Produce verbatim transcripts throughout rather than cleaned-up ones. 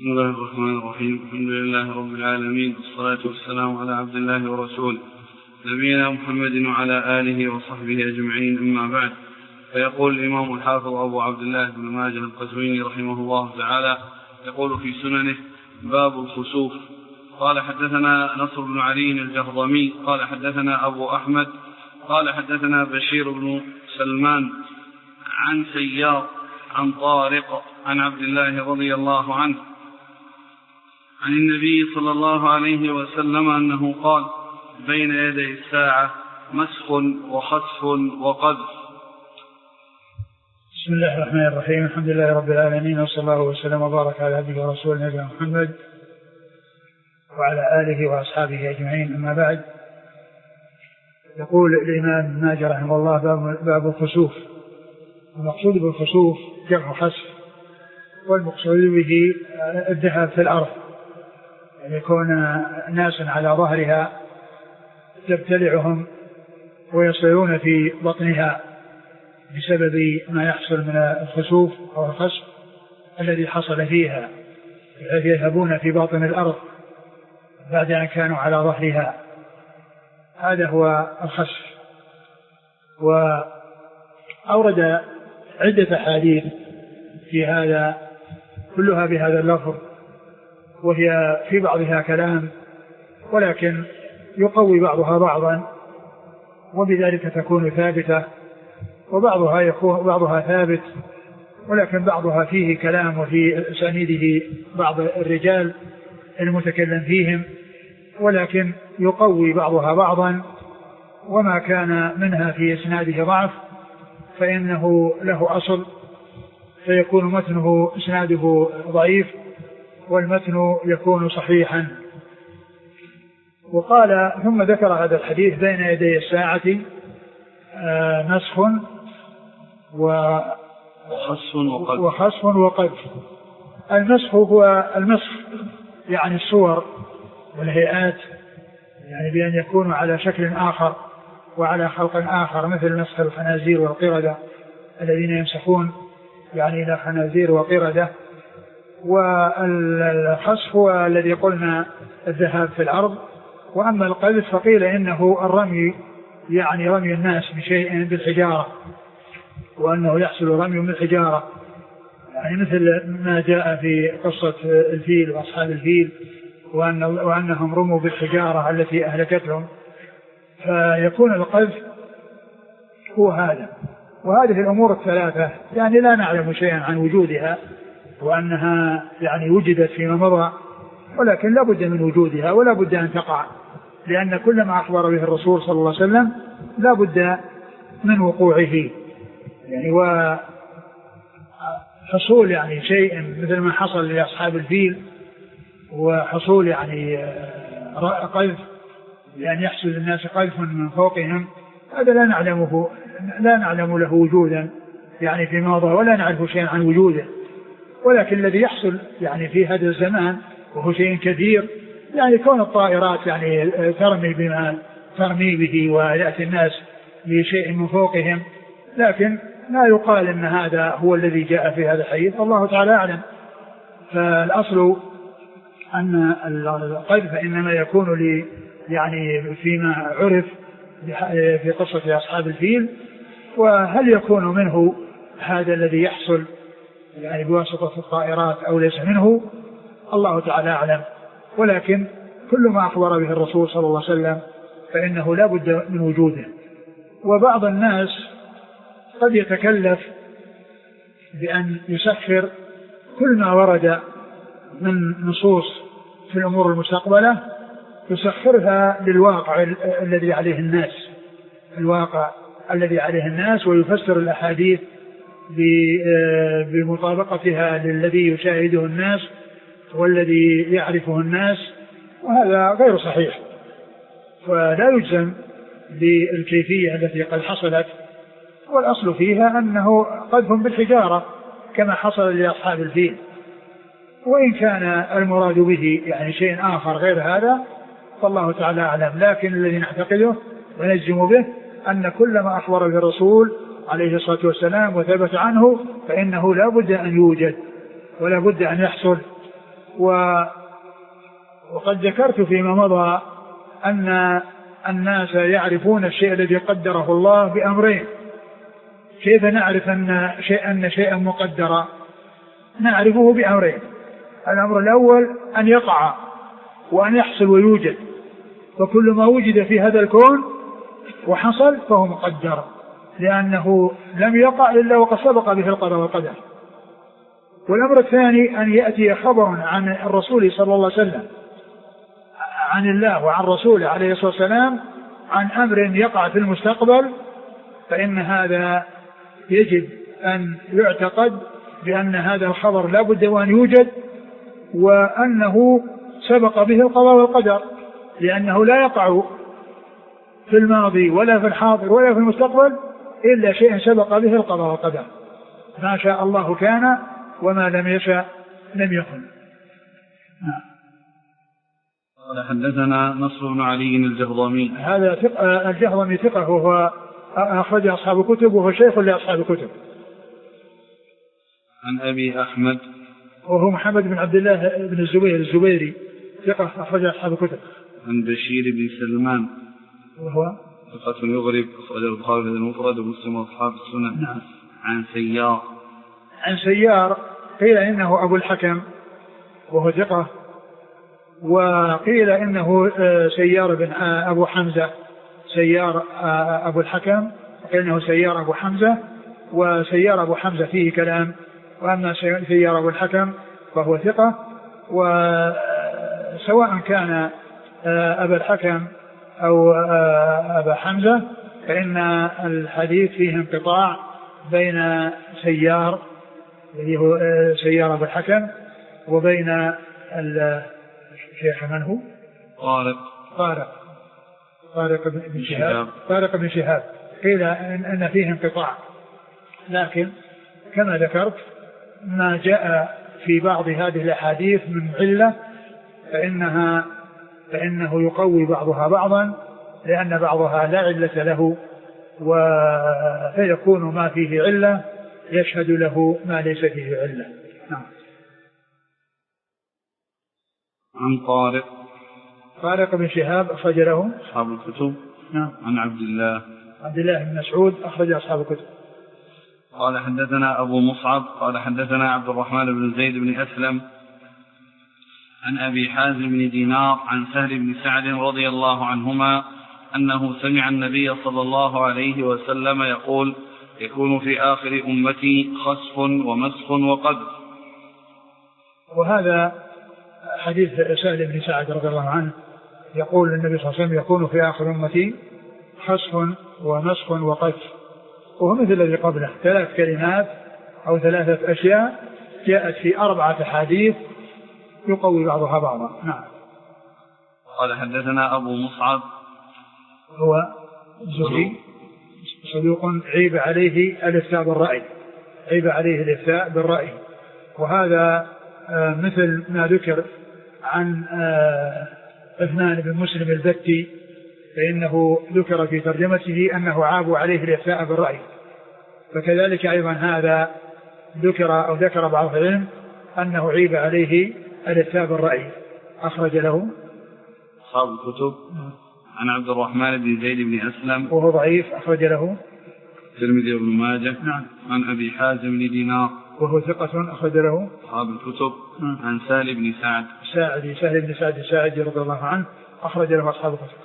بسم الله الرحمن الرحيم. الحمد لله رب العالمين، والصلاة والسلام على عبد الله ورسوله نبينا محمد وعلى آله وصحبه أجمعين، أما بعد. فيقول الإمام الحافظ أبو عبد الله بن ماجه القزويني رحمه الله تعالى يقول في سننه: باب الخسوف. قال حدثنا نصر بن علي الجهضمي قال حدثنا أبو أحمد قال حدثنا بشير بن سلمان عن سيار عن طارق عن عبد الله رضي الله عنه عن النبي صلى الله عليه وسلم أنه قال: بين يدي الساعة مسخ وخسف وقذف. بسم الله الرحمن الرحيم. الحمد لله رب العالمين، وصلى الله وسلم وبارك على عبده ورسوله نبينا محمد وعلى آله وأصحابه أجمعين، أما بعد. يقول الإمام ابن ماجه رحمه الله: باب الخسوف. المقصود بالخسوف جمع خسف، والمقصود به الذهاب في الأرض، يعني يكون ناس على ظهرها تبتلعهم ويصيرون في بطنها بسبب ما يحصل من الخسوف أو الخسف الذي حصل فيها، بحيث يذهبون في باطن الأرض بعد أن كانوا على ظهرها. هذا هو الخسف. وأورد عدة أحاديث في هذا كلها بهذا اللفظ، وهي في بعضها كلام، ولكن يقوي بعضها بعضا، وبذلك تكون ثابتة، وبعضها يكون بعضها ثابت، ولكن بعضها فيه كلام وفي أسانيده بعض الرجال المتكلم فيهم، ولكن يقوي بعضها بعضا. وما كان منها في إسناده ضعف فإنه له أصل، فيكون متنه إسناده ضعيف والمتن يكون صحيحا. وقال ثم ذكر هذا الحديث: بين يدي الساعة مسخ وخسف وقذف. المسخ هو المسخ، يعني الصور والهيئات، يعني بأن يكونوا على شكل آخر وعلى خلق آخر، مثل مسخ الخنازير والقردة الذين يمسخون يعني إلى خنازير وقردة. والخسف هو الذي قلنا الذهاب في الأرض. وأما القذف فقيل إنه الرمي، يعني رمي الناس بشيء بالحجارة، وأنه يحصل رمي بالحجارة، يعني مثل ما جاء في قصة الفيل وأصحاب الفيل، وأن وأنهم رموا بالحجارة التي أهلكتهم. فيكون القذف هو هذا. وهذه الأمور الثلاثة يعني لا نعلم شيئا عن وجودها، وأنها يعني وجدت فيما مضى، ولكن لا بد من وجودها ولا بد أن تقع، لأن كل ما أخبر به الرسول صلى الله عليه وسلم لا بد من وقوعه. يعني وحصول يعني شيء مثل ما حصل لأصحاب الفيل، وحصول يعني قذف، يعني يحصل للناس قذف من فوقهم، هذا لا نعلمه لا نعلم له وجودا يعني في ماضي، ولا نعرف شيئا عن وجوده. ولكن الذي يحصل يعني في هذا الزمان وهو شيء كثير، يعني كون الطائرات يعني ترمي بما ترمي به ويأتي الناس بشيء من فوقهم، لكن لا يقال ان هذا هو الذي جاء في هذا الحديث، الله تعالى أعلم. فالأصل أن القذف إنما يكون لي يعني فيما عرف في قصة أصحاب الفيل. وهل يكون منه هذا الذي يحصل يعني بواسطة الطائرات أو ليس منه، الله تعالى أعلم. ولكن كل ما أخبر به الرسول صلى الله عليه وسلم فإنه لا بد من وجوده. وبعض الناس قد يتكلف بأن يسخر كل ما ورد من نصوص في الأمور المستقبلة، يسخرها للواقع الذي عليه الناس الواقع الذي عليه الناس ويفسر الأحاديث بمطابقتها للذي يشاهده الناس والذي يعرفه الناس، وهذا غير صحيح. فلا يجزم بالكيفية التي قد حصلت، والأصل فيها أنه قذف بالحجارة كما حصل لأصحاب الفيل. وإن كان المراد به يعني شيء آخر غير هذا فالله تعالى أعلم. لكن الذي نعتقده ونجزم به أن كل ما أخبر به الرسول عليه الصلاة والسلام وثبت عنه فإنه لا بد أن يوجد ولا بد أن يحصل، وقد ذكرت فيما مضى أن الناس يعرفون الشيء الذي قدره الله بأمرين. كيف نعرف أن شيئا أن شيئا مقدرا؟ نعرفه بأمرين. الأمر الأول أن يقع وأن يحصل ويوجد، فكل ما وجد في هذا الكون وحصل فهو مقدر، لأنه لم يقع إلا وقد سبق به القضاء والقدر. والأمر الثاني أن يأتي خبر عن الرسول صلى الله عليه وسلم عن الله وعن رسوله عليه الصلاة والسلام عن أمر يقع في المستقبل، فإن هذا يجب أن يعتقد بأن هذا الخبر لا بد وأن يوجد، وأنه سبق به القضاء والقدر، لأنه لا يقع في الماضي ولا في الحاضر ولا في المستقبل إلا شيء سبق به القضاء والقدر. ما شاء الله كان وما لم يشاء لم يكن. قال حدثنا نصر بن علي الجهضمي. هذا ثقة، الجهضمي ثقة، وهو أخرج أصحاب الكتب وهو شيخ لأصحاب الكتب. عن أبي أحمد وهو محمد بن عبد الله بن الزبير الزبيري ثقة أخرج أصحاب الكتب. عن بشير بن سلمان وهو ثقة يغرب أخرج البخاري في المفرد ومسلم وأصحاب السنن. نعم. عن سيار عن سيار قيل إنه أبو الحكم وهو ثقة، وقيل إنه سيار بن أبو حمزة سيار أبو الحكم، قيل إنه سيار أبو حمزة، وسيار أبو حمزة فيه كلام، وأما سيار أبو الحكم فهو ثقة. وسواء كان أبا الحكم أو أبا حمزة فإن الحديث فيه انقطاع بين سيار الذي هو سيار أبو الحكم وبين الشيخ من هو طارق طارق طارق بن شهاب طارق بن شهاب قيل أن فيه انقطاع، لكن كما ذكرت ما جاء في بعض هذه الأحاديث من علة فإنها فإنه يقوي بعضها بعضا، لأن بعضها لا علة له، وفيكون ما فيه علة يشهد له ما ليس فيه علة. نعم. عن طارق طارق بن شهاب أخرج له أصحاب الكتب. نعم. عن عبد الله عبد الله بن مسعود أخرج أصحاب الكتب. قال حدثنا أبو مصعب قال حدثنا عبد الرحمن بن زيد بن أسلم عن أبي حازم بن دينار عن سهل بن سعد رضي الله عنهما أنه سمع النبي صلى الله عليه وسلم يقول: يكون في آخر أمتي خسف ومسخ وقذف. وهذا حديث سهل بن سعد رضي الله عنه يقول النبي صلى الله عليه وسلم: يكون في آخر أمتي خسف ومسخ وقذف، وهو مثل الذي قبله، ثلاث كلمات أو ثلاثة أشياء جاءت في أربعة حديث يقوي بعضها بعضا. نعم. قال حدثنا أبو مصعب هو الزهري صدوق عيب عليه الإفتاء بالرأي عيب عليه الإفتاء بالرأي وهذا آه مثل ما ذكر عن آه عثمان بن مسلم البتي، فإنه ذكر في ترجمته أنه عاب عليه الإفتاء بالرأي، فكذلك أيضا هذا ذكر أو ذكر بعض العلم أنه عيب عليه الإفتاء بالرأي. أخرج له أصحاب الكتب. عن عبد الرحمن بن زيد بن أسلم وهو ضعيف أخرج له الترمذي وابن ماجه. نعم. عن أبي حازم بن دينار وهو ثقة أخرج له أصحاب الكتب. نعم. عن سهل بن سعد ساعدي سهل بن سعد الساعدي رضي الله عنه أخرج له أصحاب الكتب.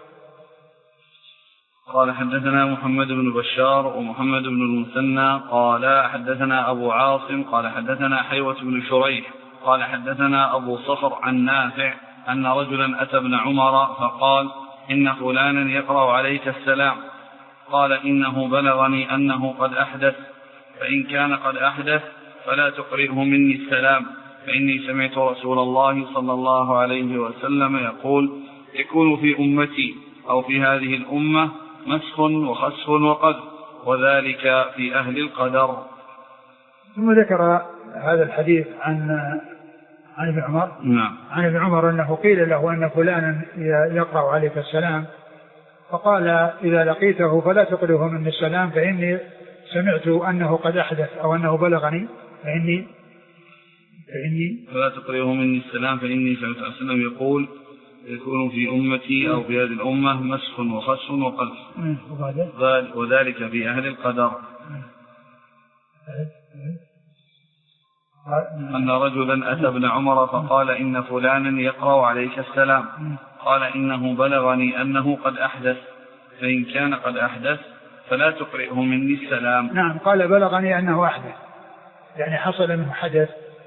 قال حدثنا محمد بن بشار ومحمد بن المثنى قال حدثنا أبو عاصم قال حدثنا حيوة بن شريح قال حدثنا أبو صخر عن نافع أن رجلا أتى ابن عمر فقال: إن فلانا يقرأ عليك السلام. قال: إنه بلغني أنه قد أحدث، فإن كان قد أحدث فلا تقرئه مني السلام، فإني سمعت رسول الله صلى الله عليه وسلم يقول: يكون في أمتي أو في هذه الأمة مسخ وخسف وقذف، وذلك في أهل القدر. ثم ذكر هذا الحديث عن عن ابن عمر. نعم. عن ابن عمر أنه قيل له أن فلانا يقرأ عليك السلام، فقال: إذا لقيته فلا تقرئه مني السلام، فإني سمعت أنه قد أحدث أو أنه بلغني، فإني فإني فلا تقرئه مني السلام فإني صلى الله عليه وسلم يقول يكون في أمتي أو في هذه الأمة مسخ وخسف وقذف وذلك في أهل القدر. أن رجلا أتى ابن عمر فقال إن فلانا يقرأ عليك السلام، قال إنه بلغني أنه قد أحدث، فإن كان قد أحدث فلا تقرئه مني السلام. نعم، قال بلغني أنه أحدث، يعني حصل منه حدث،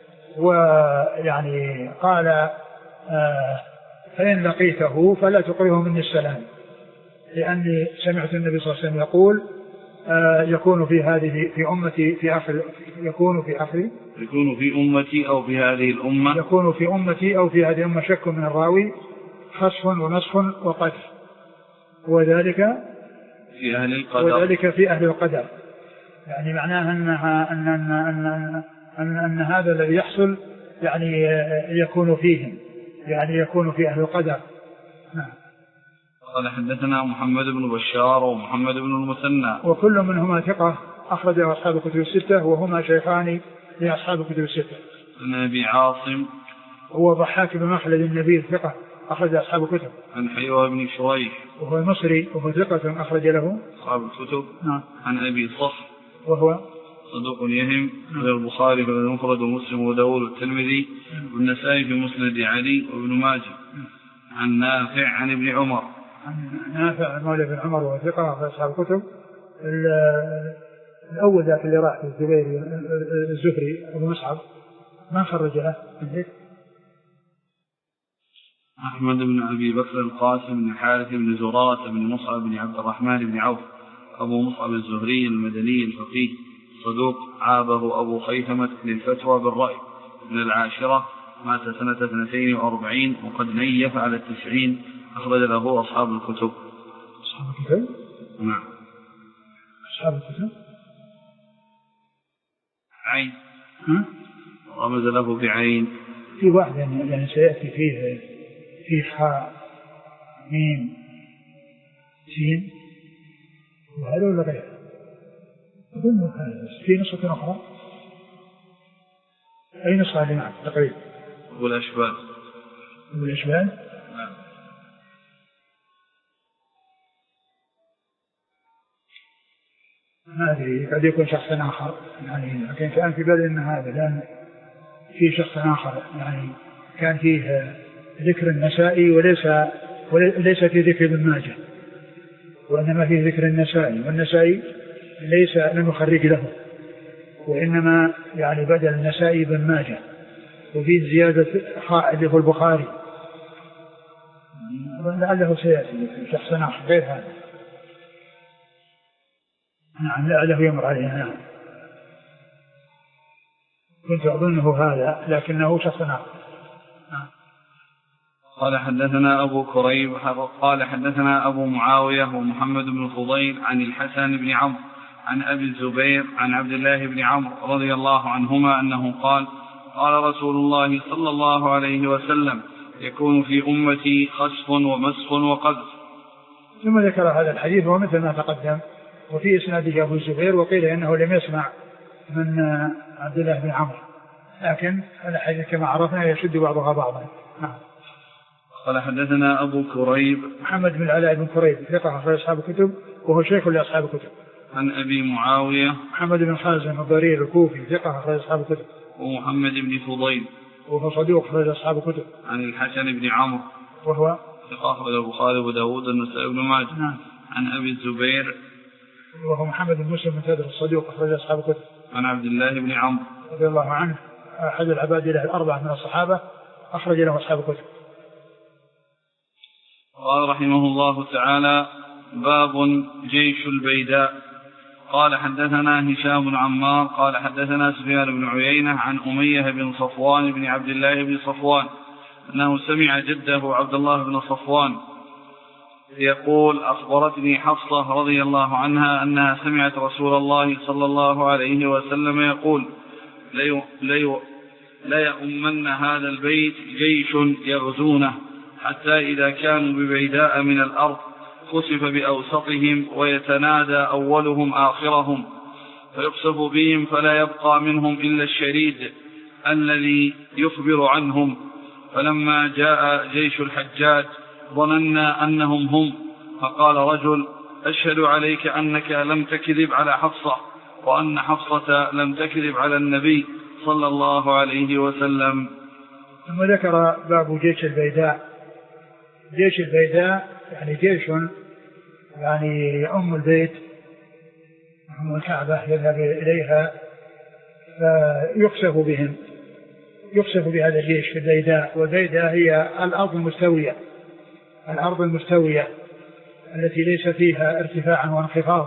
ويعني قال آه فإن لقيته فلا تقرئه مني السلام، لأني سمعت النبي صلى الله عليه وسلم يقول آه يكون في هذه في أمتي في آخر يكون في آخر يكون في أمتي أو في هذه الأمة يكون في أمتي أو في هذه الأمة شك من الراوي خسف ونسخ وقذف، وذلك في أهل القدر وذلك في أهل القدر، يعني معناها أنها أن أن أن أن, أن هذا الذي يحصل يعني يكون فيهم، يعني يكون في أهل القدر. نعم. قال حدثنا محمد بن بشار ومحمد بن المثنى وكل منهما ثقة أخرجه أصحاب الكتب الستة، وهما شيخان لأصحاب الكتب الستة. عن أبي عاصم هو ضحاك بن مخلد النبيل ثقة أخرج أصحاب الكتب. عن حيوة بن شريح وهو مصري وهو ثقة أخرج له أصحاب الكتب. نعم. عن أبي صخر وهو صدوق يهم غير البخاري فالمفرد ومسلم وداود والترمذي والنسائي في مسند علي وابن ماجه. عن نافع عن ابن عمر عن نافع مولى بن عمر وهو ثقة أخرج أصحاب الكتب. الأول ذاك اللي راح في الزبيري الزهري أبو مصعب ما خرج له من أحمد بن أبي بكر القاسم بن حارث بن زرارة بن مصعب بن عبد الرحمن بن عوف أبو مصعب الزهري المدني الفقيه صدوق عابه أبو خيثمة للفتوى بالرأي من العاشرة، مات سنة اثنتين وأربعين وقد نيف على التسعين، أخرج له أصحاب الكتب. أصحاب الكتب؟ نعم. أصحاب الكتب؟ عين. ها؟ رمز له بعين. في واحد يعني, يعني سيأتي فيه في حاء ميم سين وهذا ولا غيره؟ أظن هذا في نسخة أخرى. أي نسخة اللي معك تقريبا؟ والأشبال. والأشبال؟ نعم. ما أدري قد يكون شخص آخر يعني، لكن كان في بالي أن هذا، لأن في شخص آخر يعني كان فيه ذكر النسائي وليس وليس في ذكر ابن ماجه، وإنما فيه ذكر النسائي، والنسائي ليس لم يخرج له، وإنما يعني بدل النسائي بن ماجه، وفيه زيادة خاء اللي هو البخاري، لعله سيأتي شخص آخر غير هذا. نعم لعله يمر عليه. نعم كنت أظنه هذا لكنه شخص آخر. نعم. قال حدثنا أبو كريب قال حدثنا أبو معاوية ومحمد بن فضيل عن الحسن بن عمرو عن أبي الزبير عن عبد الله بن عمرو رضي الله عنهما أنه قال قال رسول الله صلى الله عليه وسلم يكون في أمتي خسف ومسخ وقذف. ثم ذكر هذا الحديث ومثل ما تقدم، وفي إسناده أبو الزبير، وقيل إنه لم يسمع من عبد الله بن عمرو، لكن الحديث كما عرفنا يشد بعضها بعضا. نعم. قال حدثنا أبو كريب محمد بن العلاء بن كريب ثقة أخرج أصحاب الكتب وهو شيخ لأصحاب الكتب. عن أبي معاوية محمد بن خازم الضرير الكوفي ثقة أخرج أصحاب الكتب. ومحمد بن فضيل وهو صدوق أخرج أصحاب الكتب. عن الحسن بن عمرو وهو ثقة أخرج البخاري وداود والنسائي بن ماجه. نعم. عن أبي الزبير وهو محمد بن مسلم بن تدر الصدوق أخرج أصحاب الكتب. عن عبد الله بن عمرو رضي الله عنه أحد العباد له الأربعة من الصحابة أخرج له أصحاب الكتب. قال رحمه الله تعالى باب جيش البيداء. قال حدثنا هشام بن عمار قال حدثنا سفيان بن عيينة عن أمية بن صفوان بن عبد الله بن صفوان أنه سمع جده عبد الله بن صفوان يقول أخبرتني حفصة رضي الله عنها أنها سمعت رسول الله صلى الله عليه وسلم يقول لا يؤمن هذا البيت جيش يغزونه حتى إذا كانوا ببيداء من الأرض خسف بأوسطهم ويتنادى أولهم آخرهم فيقصف بهم فلا يبقى منهم إلا الشريد الذي يخبر عنهم. فلما جاء جيش الحجاج ظننا أنهم هم، فقال رجل: أشهد عليك أنك لم تكذب على حفصة، وأن حفصة لم تكذب على النبي صلى الله عليه وسلم. ثم ذكر باب جيش البيداء. جيش البيداء يعني جيش يعني يؤم البيت، يؤم الكعبة، يذهب إليها فيخسف بهم، يخسف بهذا الجيش في البيداء. والبيداء هي الأرض المستوية، الأرض المستوية التي ليس فيها ارتفاع وانخفاض،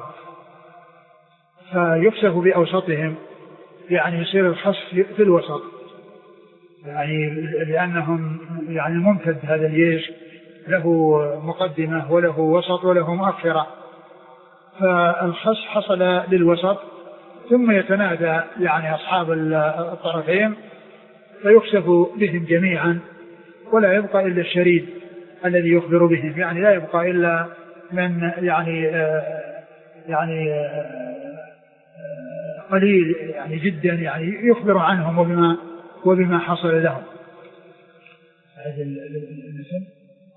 فيخسف بأوسطهم، يعني يصير الخسف في الوسط، يعني لأنهم يعني ممتد هذا الجيش، له مقدمة وله وسط وله مؤخرة، فالخسف حصل للوسط، ثم يتنادى يعني أصحاب الطرفين فيخسف بهم جميعا، ولا يبقى إلا الشريد الذي يخبر بهم، يعني لا يبقى إلا من يعني آه يعني آه قليل يعني جدا يعني يخبر عنهم وبما وبما حصل لهم. هذا المثل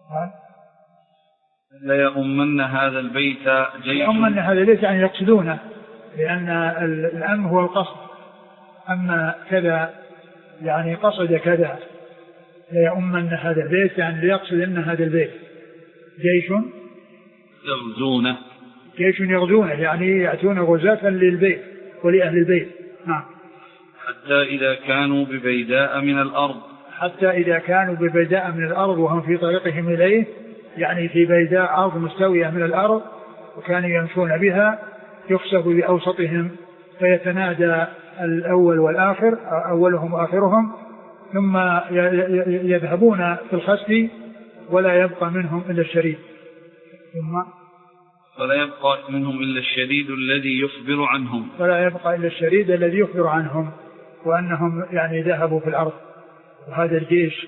لا يؤمن هذا البيت جيش، يؤمن هذا البيت يعني يقصدونه، لأن الأم هو القصد، أما كذا يعني قصد كذا. لا يؤمن هذا البيت يعني ليقصد أن هذا البيت جيش يغزونه، جيش يغزونه يعني يأتون غزاة للبيت ولأهل البيت. نعم. حتى إذا كانوا ببيداء من الأرض، حتى إذا كانوا ببيداء من الأرض وهم في طريقهم إليه، يعني في بيداء أرض مستوية من الأرض وكانوا يمشون بها، يخسف بأوسطهم فيتنادى الأول والآخر، أولهم وآخرهم، ثم يذهبون في الخسف ولا يبقى منهم إلا الشريد. ثم ولا يبقى منهم إلا الشريد الذي يخبر عنهم، ولا يبقى إلا الشريد الذي يخبر عنهم وأنهم يعني ذهبوا في الأرض. وهذا الجيش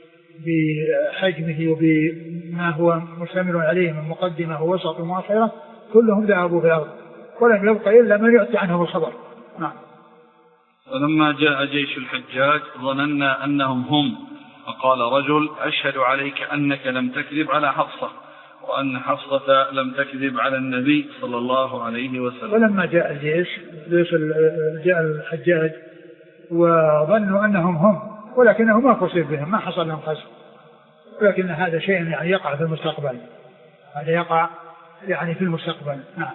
بحجمه وبما هو مشتمل عليه من مقدمة ووسط ومؤخرة كلهم ذهبوا في الأرض، ولم يبقى إلا من يؤتي عنهم الخبر. نعم. ولما جاء جيش الحجاج ظننا أنهم هم، فقال رجل: أشهد عليك أنك لم تكذب على حفصة، وأن حفصة لم تكذب على النبي صلى الله عليه وسلم. ولما جاء الجيش جاء الحجاج وظنوا أنهم هم، ولكنه ما خسف بهم، ما حصل لهم خسف، ولكن هذا شيء يعني يقع في المستقبل، هذا يقع يعني في المستقبل. نعم.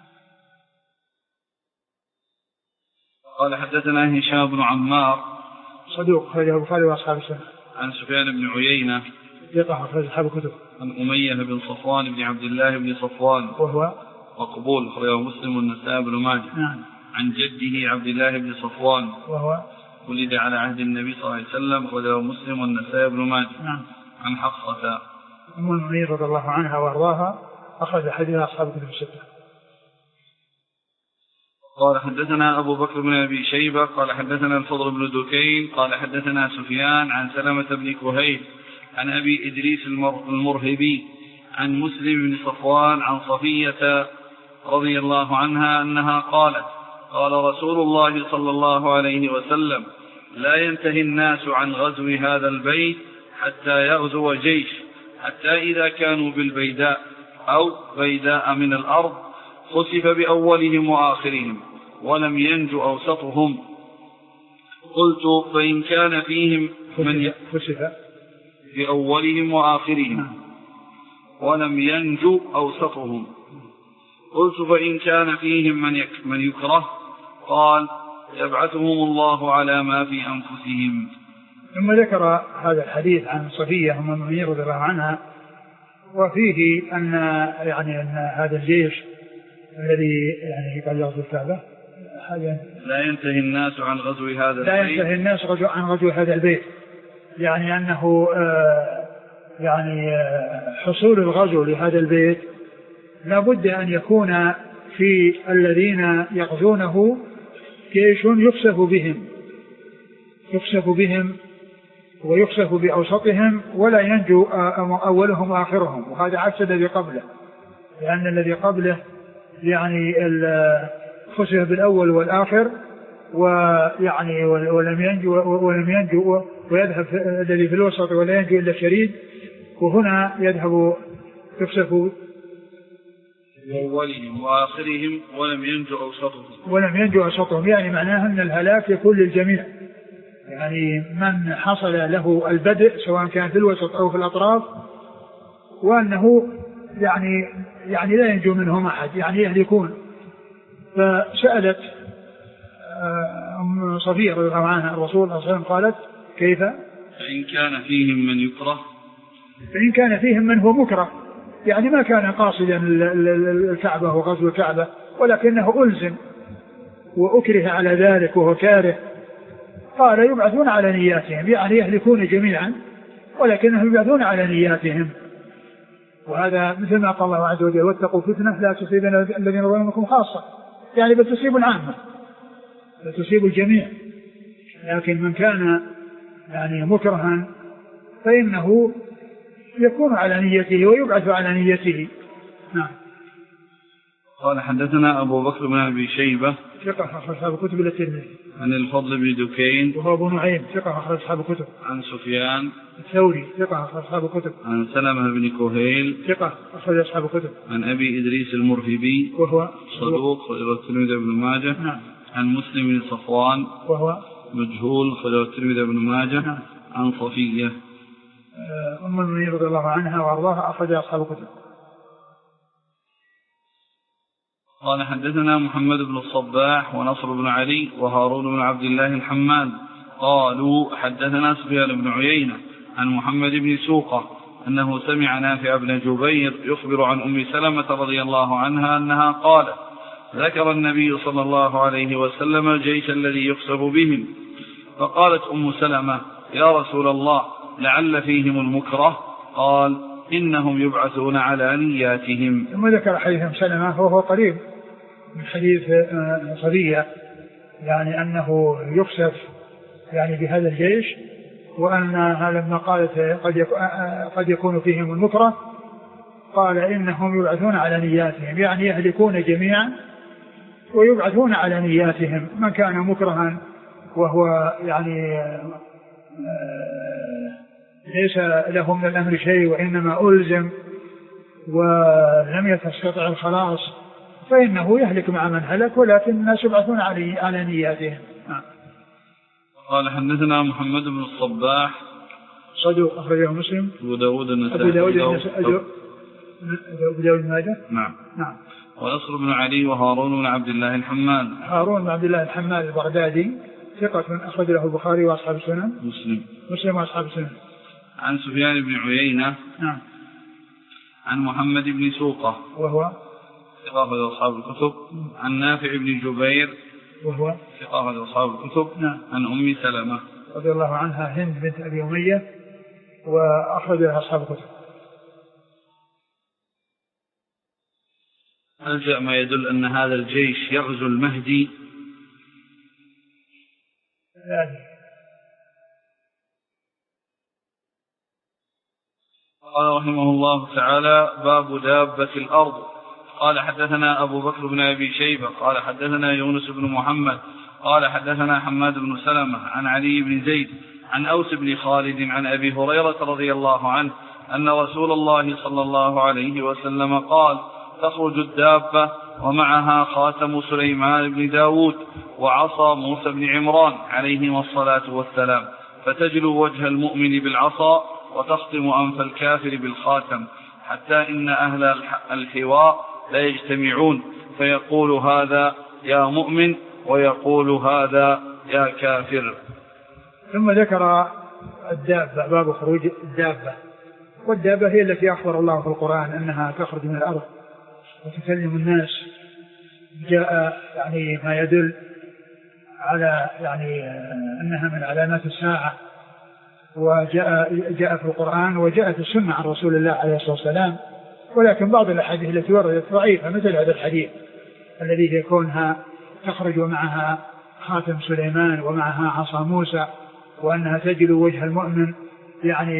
قال: حدثنا هشام بن عمار صدوق خرجه البخاري وأصحاب السنة. عن سفيان بن عيينة ثقة أخرج أصحاب الكتب. عن أمية بن صفوان بن عبد الله بن صفوان وهو مقبول أخرجه مسلم والنسائي بن ماجه. نعم. عن جده عبد الله بن صفوان وهو ولد على عهد النبي صلى الله عليه وسلم أخرجه مسلم والنسائي بن ماجه. نعم. عن حفصة أم المؤمنين رضي الله عنها وأرضاها أخرج حديثها أصحاب الكتب الستة. قال: حدثنا أبو بكر بن أبي شيبة قال حدثنا الفضل بن دكين قال حدثنا سفيان عن سلمة بن كهيل عن أبي إدريس المرهبي عن مسلم بن صفوان عن صفية رضي الله عنها أنها قالت: قال رسول الله صلى الله عليه وسلم: لا ينتهي الناس عن غزو هذا البيت حتى يغزو جيش، حتى إذا كانوا بالبيداء أو بيداء من الأرض خسف بأولهم وآخرهم ولم ينج أوسطهم. قلت: فإن كان فيهم من خسف بأولهم وآخرهم ولم ينج أوسطهم. قلت: فإن كان فيهم من, يك من يكره؟ قال: يبعثهم الله على ما في أنفسهم. ثم ذكر هذا الحديث عن صفية أم المؤمنين رضي الله عنها، وفيه أن يعني أن هذا الجيش الذي يعني قد يغزو الكعبة لا ينتهي الناس عن غزو هذا البيت، لا ينتهي الناس عن غزو هذا البيت، يعني أنه آه يعني آه حصول الغزو لهذا البيت لا بد أن يكون في الذين يغزونه جيش يخسف بهم يخسف بهم ويخسف بأوسطهم ولا ينجو أولهم وآخرهم، وهذا عكس الذي قبله، لأن الذي قبله يعني خسف بالأول والآخر ويعني ولم ينجو ولم ينجو ويذهب الذي في الوسط ولا ينجو إلا الشريد، وهنا يذهب يخسف أولهم وآخرهم ولم ينجو أوسطهم ولم ينجو أوسطهم، يعني معناه أن الهلاك يكون للجميع، يعني من حصل له البدء سواء كان في الوسط أو في الأطراف، وأنه يعني يعني لا ينجو منهم أحد، يعني يهلكون. فسألت أم صفية رضي الله عنها الرسول صلى الله عليه وسلم قالت كيف؟ فإن كان فيهم من يكره فإن كان فيهم من هو مكره، يعني ما كان قاصدا الكعبة وغزو الكعبة، ولكنه ألزم وأكره على ذلك وهو كاره، قال يبعثون على نياتهم، يعني يهلكون جميعا ولكنهم يبعثون على نياتهم. وهذا مثل ما قال الله عز وجل واتقوا فتنة لا تصيبن الذين ظلموا منكم خاصة، يعني بتصيب العامة بتصيب الجميع، لكن من كان يعني مكرها فإنه يكون على نيته ويبعث على نيته. نعم. قال حدثنا أبو بكر بن أبي شيبة ثقة أخرج أصحاب الكتب إلا الترمذي. عن الفضل بن دكين وهو أبو نعيم ثقة أخرج أصحاب الكتب. عن سفيان الثوري ثقة أخرج أصحاب الكتب. عن سلمة بن كهيل ثقة أخرج أصحاب الكتب. عن أبي إدريس المرهبي وهو صدوق خرج الترمذي بن ماجه. نعم. عن مسلم بن صفوان وهو مجهول خرج الترمذي بن ماجه. نعم. عن صفية أم المؤمنين رضي الله عنها وأرضاها أخرج أصحاب الكتب. قال حدثنا محمد بن الصباح ونصر بن علي وهارون بن عبد الله الحماد قالوا حدثنا سفيان بن عيينة عن محمد بن سوقة أنه سمع نافع بن جبير يخبر عن أم سلمة رضي الله عنها أنها قالت ذكر النبي صلى الله عليه وسلم الجيش الذي يخسف بهم، فقالت أم سلمة يا رسول الله لعل فيهم المكره، قال إنهم يبعثون على نياتهم. ثم ذكر حديث أم سلمة وهو قريب من حديث صفية، يعني أنه يخسف يعني بهذا الجيش، وأنها لما قالت قد قد يكون فيهم المكره قال إنهم يبعثون على نياتهم، يعني يهلكون جميعا ويبعثون على نياتهم. من كان مكرها وهو يعني ليس له من الأمر شيء وإنما ألزم ولم يستطع الخلاص فإنه يهلك مع من هلك، ولكن الناس يبعثون عليه على نياتهم. قال حدثنا محمد بن الصباح صدوق أخرجه مسلم أبو داود النسائي أبو داود أبو داود ماجه. نعم. نعم. ونصر بن علي وهارون بن عبد الله الحماد هارون بن عبد الله الحماد البغدادي ثقة أخرج له البخاري وأصحاب السنن مسلم مسلم وأصحاب السنن. عن سفيان بن عيينة نعم. عن محمد بن سوقة وهو ثقة أصحاب الكتب. عن نافع بن جبير وهو ثقة أصحاب الكتب. نعم. عن أم سلمة رضي الله عنها هند بنت أبي أمية وأخرج لها أصحاب الكتب. هل جاء ما يدل أن هذا الجيش يغزو المهدي؟ يعني قال رحمه الله تعالى باب دابة الأرض. قال حدثنا أبو بكر بن أبي شيبة قال حدثنا يونس بن محمد قال حدثنا حماد بن سلمة عن علي بن زيد عن أوس بن خالد عن أبي هريرة رضي الله عنه أن رسول الله صلى الله عليه وسلم قال تخرج الدابة ومعها خاتم سليمان بن داود وعصا موسى بن عمران عليهما الصلاة والسلام، فتجلو وجه المؤمن بالعصا وتخطم أنف الكافر بالخاتم، حتى إن أهل الحواء لا يجتمعون فيقول هذا يا مؤمن ويقول هذا يا كافر. ثم ذكر الدابة باب خروج الدابة، والدابة هي التي أخبر الله في القرآن أنها تخرج من الأرض وتكلم الناس. جاء يعني ما يدل على يعني أنها من علامات الساعة، وجاء جاء في القرآن وجاءت السنة عن رسول الله عليه الصلاة والسلام، ولكن بعض الأحاديث التي وردت ضعيفة مثل هذا الحديث الذي يكونها تخرج معها خاتم سليمان ومعها عصا موسى وأنها تجلو وجه المؤمن يعني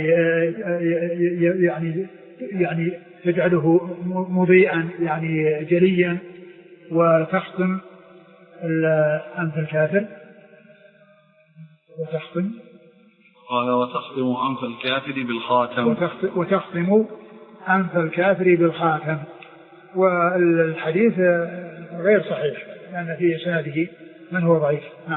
يعني يعني تجعله مضيئا يعني جليا، وتختم أنف الكافر وتختم قال وتختم أنف الكافر بالخاتم وتختم أنف الكافر بالخاتم. والحديث غير صحيح لأن في إسناده من هو ضعيف. نعم.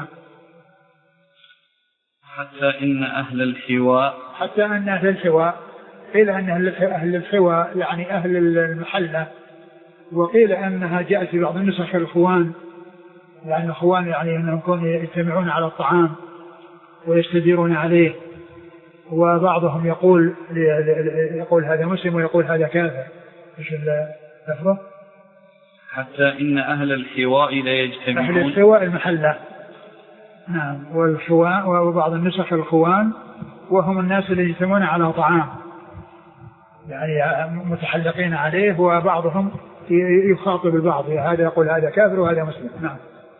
حتى إن أهل الحواء حتى أن أهل الحواء قيل أن أهل الحواء يعني أهل المحلة، وقيل أنها جاءت في بعض النسخ الخوان، يعني الخوان يعني أنهم يكونوا يجتمعون على الطعام ويستديرون عليه، وبعضهم يقول يقول هذا مسلم ويقول هذا كافر. ايش اللفظة؟ حتى إن أهل الحواء لا يجتمعون. أهل الحواء المحلة. نعم. والخوان وبعض النسخ الخوان وهم الناس اللي يجتمعون على طعام يعني متحلقين عليه، وبعضهم يخاطب البعض هذا يقول هذا كافر وهذا مسلم. نعم.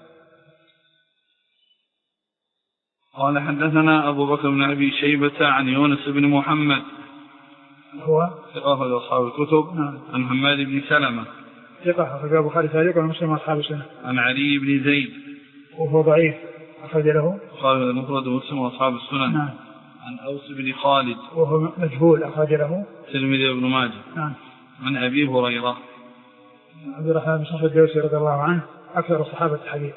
قال حدثنا أبو بكر بن أبي شيبة عن يونس بن محمد هو ثقة أصحاب الكتب. نعم. عن حماد بن سلمة ثقة أخرج البخاري تعليقا ومسلم أصحاب السنة. عن علي بن زيد وهو ضعيف أخرج له قال المفرد ومسلم وأصحاب السنن. نعم. عن أوس بن خالد وهو مجهول أخرج له الترمذي وابن ماجه. نعم. عن أبي هريرة عبد الرحمن بن صخر الدوسي رضي الله عنه أكثر الصحابة الحديث.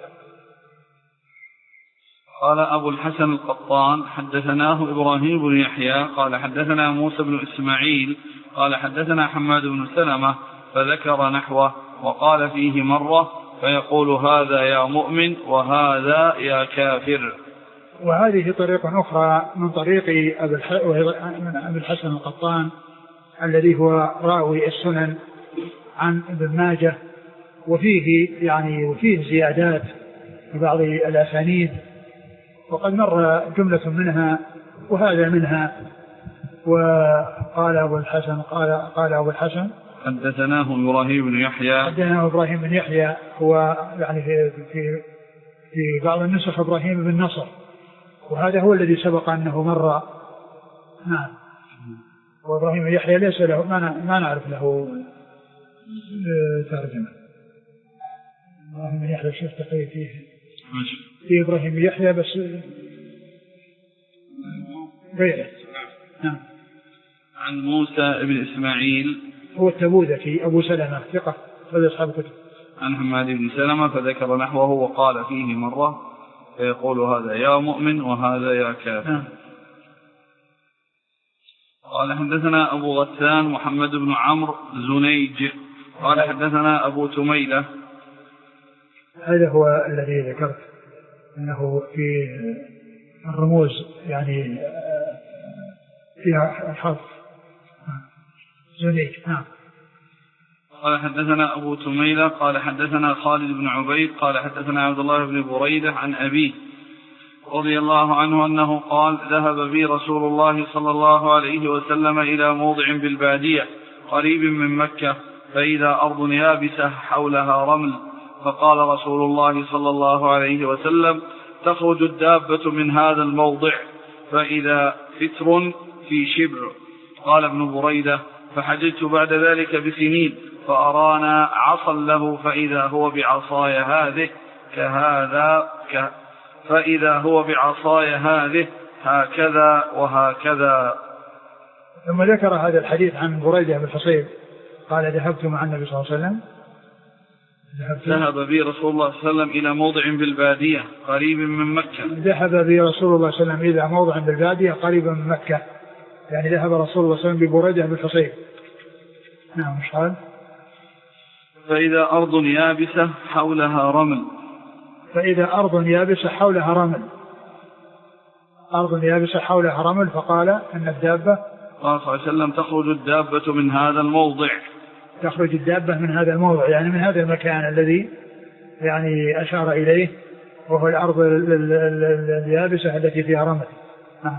قال أبو الحسن القطان حدثناه إبراهيم بن يحيى قال حدثنا موسى بن إسماعيل قال حدثنا حماد بن سلمة فذكر نحوه وقال فيه مرة فيقول هذا يا مؤمن وهذا يا كافر. وهذه طريقة أخرى من طريق أبي الحسن القطان الذي هو راوي السنن عن ابن ماجه، وفيه يعني وفيه زيادات في بعض الأسانيد وقد مر جملة منها وهذا منها. وقال أبو الحسن قال قال أبو الحسن حدثناه إبراهيم بن يحيى حدثناه إبراهيم بن يحيى هو يعني في في في بعض النسخ إبراهيم بن نصر، وهذا هو الذي سبق أنه مر. نعم. وإبراهيم بن يحيى ليس له ما ما نعرف له ترجمة. إبراهيم بن يحيى الشيخ تقي فيه في إبراهيم بن يحيى بس غيره. نعم. عن موسى بن إسماعيل هو التبوذكي أبو سلمة ثقة هذا أصحاب الكتب. عن حماد بن سلمة فذكر نحوه وقال فيه مرة فيقول هذا يا مؤمن وهذا يا كافر. نعم. قال حدثنا أبو غسان محمد بن عمرو زنيج قال حدثنا أبو تميلة. هذا هو الذي ذكرت أنه في الرموز يعني فيها الحرف زنيج. نعم. قال حدثنا أبو تميلة قال حدثنا خالد بن عبيد قال حدثنا عبد الله بن بريدة عن أبيه رضي الله عنه أنه قال ذهب بي رسول الله صلى الله عليه وسلم إلى موضع بالبادية قريب من مكة فإذا أرض يابسة حولها رمل فقال رسول الله صلى الله عليه وسلم تخرج الدابة من هذا الموضع فإذا فتر في شبر. قال ابن بريدة فحججت بعد ذلك بسنين فأرانا عصا له فإذا هو بعصاي هذه كهذا ك فإذا هو بعصاي هذه هكذا وهكذا. ثم ذكر هذا الحديث عن بريدة بن الحصيب قال ذهبت مع النبي صلى الله عليه وسلم ذهب بي رسول الله صلى الله عليه وسلم إلى موضع بالبادية قريب من مكة. ذهب بي رسول الله صلى الله عليه وسلم إلى موضع بالبادية قريب من مكة، يعني ذهب رسول الله صلى الله عليه وسلم ببريدة بن الحصيب. نعم. مش قال فإذا أرض يابسة حولها رمل فإذا أرض يابسة حولها رمل أرض يابسة حولها رمل فقال أن الدابة قال صلى الله عليه وسلم تخرج الدابة من هذا الموضع تخرج الدابة من هذا الموضع يعني من هذا المكان الذي يعني أشار إليه وهو الأرض اليابسة التي فيها رمل. نعم.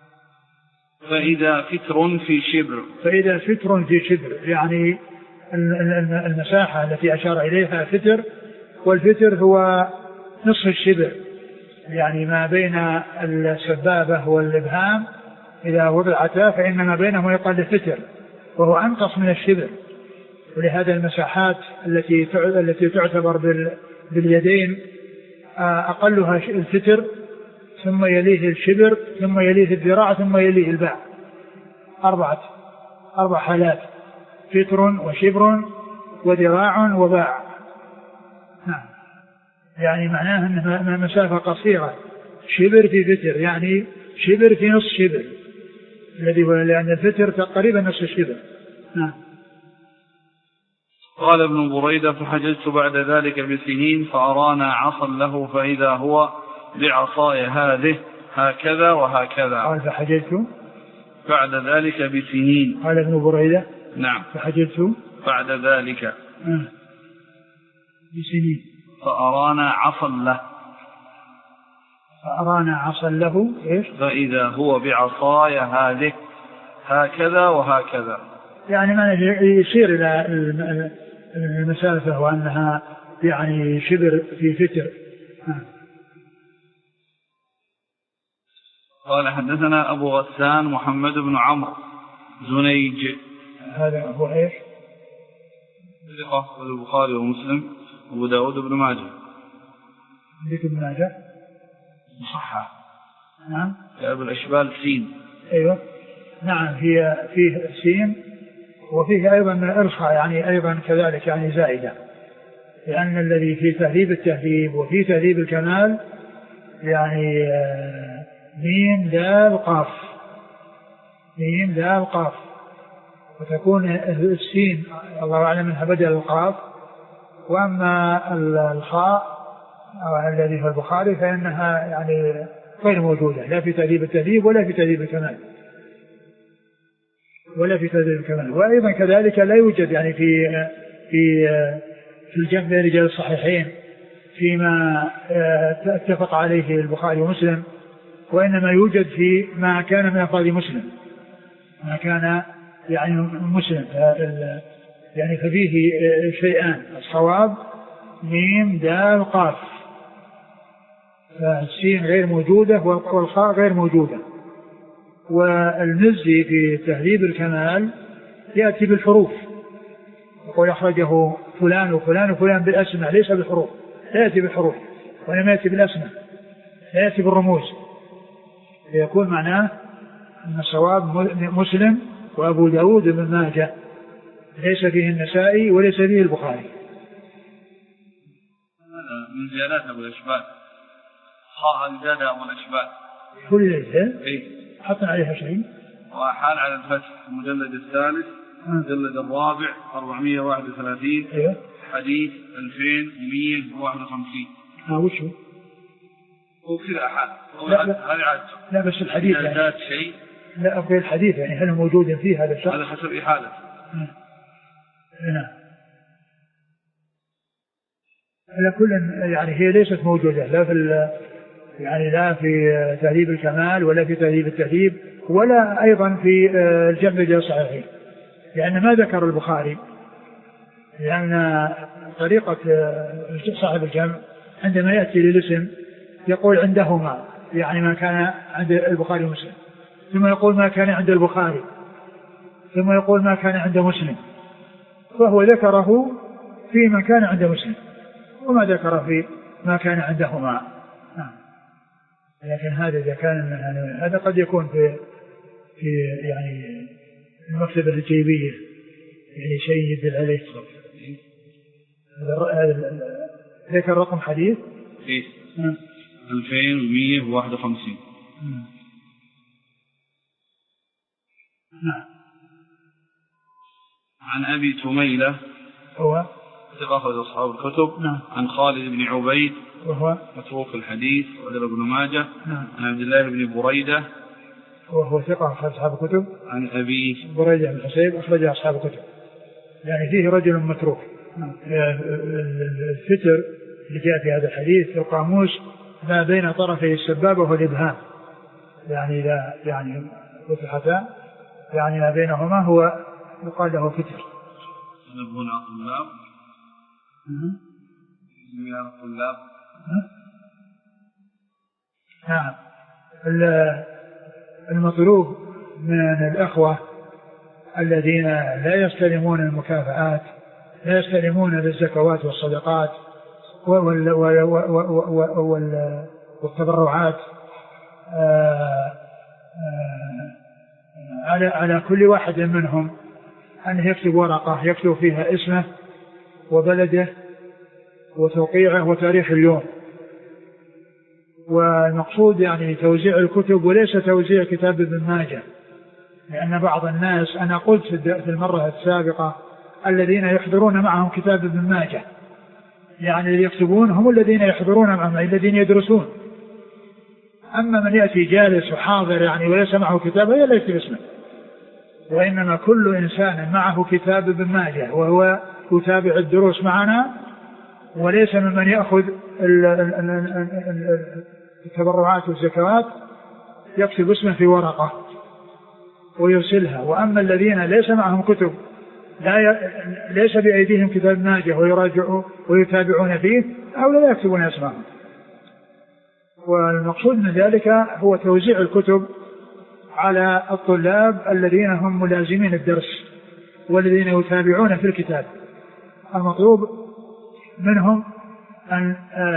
فإذا فتر في شبر فإذا فتر في شبر يعني المساحة التي أشار إليها فتر، والفتر هو نصف الشبر يعني ما بين السبابة والإبهام إذا وضعتا فإن ما بينهما يقال فتر وهو أنقص من الشبر. ولهذا المساحات التي التي تعتبر باليدين أقلها الفتر، ثم يليه الشبر، ثم يليه الذراع، ثم يليه الباع. أربعة أربع حالات: فتر وشبر وذراع وباع. نعم. يعني معناه أنها مسافة قصيرة، شبر في فتر، يعني شبر في نصف شبر الذي هو، لأن الفتر تقريبا نصف الشبر. نعم. قال ابن بريدة: فحججت بعد ذلك بسنين فأرانا عصا له فإذا هو بعصاي هذه هكذا وهكذا. قال: فحججت بعد ذلك بسنين. قال ابن بريدة: نعم. فحججت بعد ذلك آه. بسنين فأرانا عصا له فأرانا عصا له إيش؟ فإذا هو بعصاي هذه هكذا وهكذا. يعني ما يصير إلى المسافة وأنها يعني شبر في فتر. آه. قال: حدثنا أبو غسان محمد بن عمرو زنيج. هذا هو إيش؟ ثقة البخاري ومسلم وأبو داود بن ماجه. ذكر ابن ماجه صحة. نعم. يا أبو الأشبال سين. أيوة نعم. فيه فيه سين وفيه أيضا إرخاء، يعني أيضا كذلك يعني زائدة، لأن الذي في تهذيب التهذيب وفي تهذيب الكمال يعني ميم دال قاف، ميم دال قاف، وتكون السين الله أعلم منها بدل القاف، وأما الخاء الذي في البخاري فإنها يعني غير موجودة لا في تهذيب التهذيب ولا في تهذيب الكمال ولا في تهذيب الكمال. وأيضا كذلك لا يوجد يعني في في في الجمع بين رجال الصحيحين فيما اتفق عليه البخاري ومسلم، وإنما يوجد في ما كان من أفراد مسلم، ما كان يعني مسلم يعني ففيه شيئان: الصواب ميم دال قاف، فالسين غير موجودة والخاء غير موجودة. والمزي في تهذيب الكمال يأتي بالحروف، يقول أخرجه فلان وفلان وفلان بالأسماء، ليس بالحروف، لا يأتي بالحروف وإنما يأتي بالأسماء، لا يأتي بالرموز، فيكون معناه أن الصواب مسلم وأبو داود بن ماجه، ليس فيه النسائي وليس فيه البخاري. من زيادات أبو الأشبال خاء زيادة أبو الأشبال كل ليلة إيه حطنا عليها شيء، وحال على الفتح المجلد الثالث المجلد الرابع أربعمائة وواحد وثلاثين. أيوه. حديث ألفين ومئة وواحد وخمسين. ها وشو؟ هو كذا أحد. لا, لا, لا بس الحديث يعني ذات شيء. لا أبغي الحديث يعني هل موجود فيه هذا الشخص؟ هذا حسب إحالة. نعم. على كل يعني هي ليست موجودة لا في يعني لا في تهذيب الكمال ولا في تهذيب التهذيب ولا أيضا في الجمع بين الصحيحين، لأن ما ذكر البخاري، لأن طريقة صاحب الجمع عندما يأتي للاسم يقول عندهما، يعني ما كان عند البخاري ومسلم، ثم يقول ما كان عند البخاري، ثم يقول ما كان عند مسلم، فهو ذكره في ما كان عند مسلم وما ذكر في ما كان عندهما. لكن هذا إذا كان هذا قد يكون في في يعني المكتبة الجيبية يعني شيء يدل عليه. هذا ذكر رقم حديث إيه ألفين ومئة وواحد وخمسين. نعم. عن أبي تميلة هو ثقة أصحاب الكتب. نعم. عن خالد بن عبيد وهو متروك الحديث وغير ابن ماجه. نعم. عن عبد الله بن بريدة وهو ثقة أصحاب الكتب. عن أبي بريدة بن حسيب أخرج أصحاب الكتب، يعني فيه رجل متروك. نعم. الفتر اللي جاء في هذا الحديث في القاموس ما بين طرفي السبابة والإبهام، يعني لا يعني فتحتان يعني ما بينهما هو يقال له فتر. يسمون الطلاب يسمون الطلاب. نعم. المطلوب من الأخوة الذين لا يستلمون المكافآت، لا يستلمون بالزكوات والصدقات، والتبرعات على على كل واحد منهم أن يكتب ورقة يكتب فيها اسمه وبلده وتوقيعه وتاريخ اليوم. والمقصود يعني توزيع الكتب وليس توزيع كتاب ابن ماجه، لأن بعض الناس أنا قلت في المرة السابقة الذين يحضرون معهم كتاب ابن ماجه، يعني اللي يكتبون هم الذين يحضرون معهم الذين يدرسون، أما من يأتي جالس وحاضر يعني وليس معه كتاب لا يكتب اسمه. وإنما كل إنسان معه كتاب ابن ماجه وهو يتابع الدروس معنا وليس ممن يأخذ التبرعات والزكوات يكتب اسمه في ورقة ويرسلها. وأما الذين ليس معهم كتب لا ي... ليس بأيديهم كتاب ماجه ويراجعوا ويتابعون فيه أو لا يكتبون اسمهم. والمقصود من ذلك هو توزيع الكتب على الطلاب الذين هم ملازمين الدرس والذين يتابعون في الكتاب. المطلوب منهم أن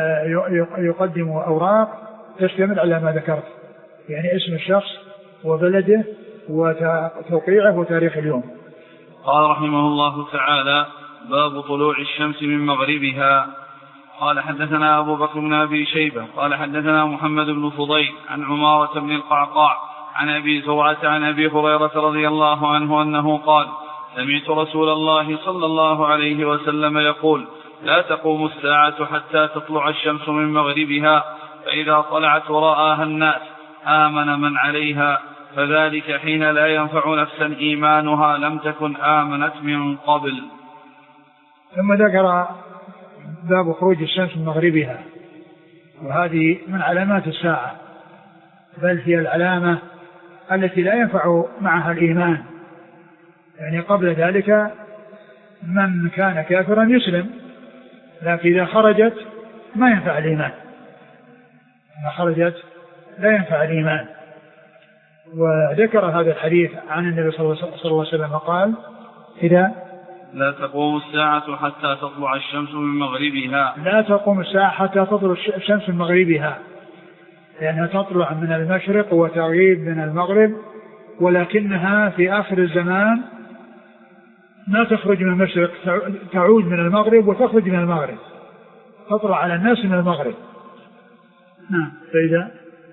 يقدموا أوراق تشتمل على ما ذكرت، يعني اسم الشخص وبلده وتوقيعه وتاريخ اليوم. قال رحمه الله تعالى: باب طلوع الشمس من مغربها. قال حدثنا أبو بكر بن أبي شيبة قال حدثنا محمد بن فضيل عن عمارة بن القعقاع عن أبي زرعة عن أبي هريرة رضي الله عنه أنه قال: سمعت رسول الله صلى الله عليه وسلم يقول: لا تقوم الساعة حتى تطلع الشمس من مغربها، فإذا طلعت ورآها الناس آمن من عليها، فذلك حين لا ينفع نفسا إيمانها لم تكن آمنت من قبل. ثم ذكر باب خروج الشمس من مغربها، وهذه من علامات الساعة، بل هي العلامة التي لا ينفع معها الإيمان. يعني قبل ذلك من كان كافرا يسلم، لكن إذا خرجت ما ينفع الإيمان، إذا خرجت لا ينفع الإيمان. وذكر هذا الحديث عن النبي صلى الله عليه وسلم قال: إذا لا تقوم الساعة حتى تطلع الشمس من مغربها. لا تقوم الساعة حتى تطلع الشمس من مغربها، لأنها تطلع من المشرق وتغيب من المغرب، ولكنها في آخر الزمان ما تخرج من المشرق، تعود من المغرب وتخرج من المغرب، تطلع على الناس من المغرب. نعم. فإذا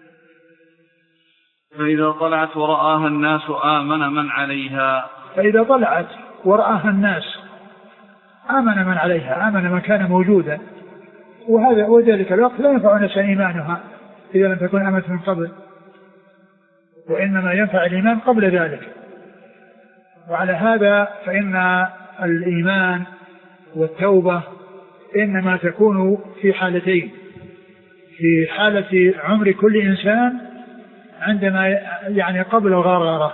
فإذا طلعت ورآها الناس آمن من عليها. فإذا طلعت ورآها الناس آمن من عليها، آمن من كان موجودا. وهذا وذلك الوقت لا ينفع نفسا إيمانها إذا لم تكن آمنت من قبل، وإنما ينفع الإيمان قبل ذلك. وعلى هذا فإن الإيمان والتوبة إنما تكون في حالتين: في حالة عمر كل إنسان عندما يعني قبل الغرغرة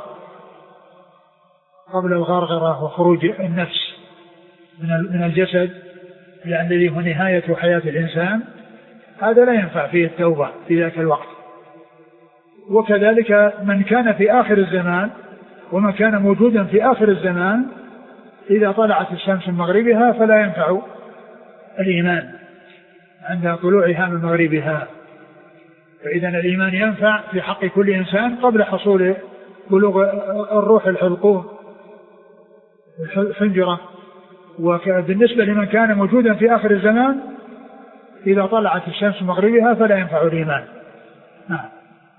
قبل الغرغرة وخروج النفس من الجسد، يعني الذي هو نهاية حياة الإنسان، هذا لا ينفع فيه التوبة في ذاك الوقت. وكذلك من كان في آخر الزمان ومن كان موجودا في آخر الزمان إذا طلعت الشمس من مغربها فلا ينفع الإيمان عند طلوعها من مغربها. فإذا الإيمان ينفع في حق كل إنسان قبل حصول بلوغ الروح الحلقوم الحنجرة. وبالنسبة لمن كان موجودا في آخر الزمان إذا طلعت الشمس من مغربها فلا ينفع الإيمان. نعم.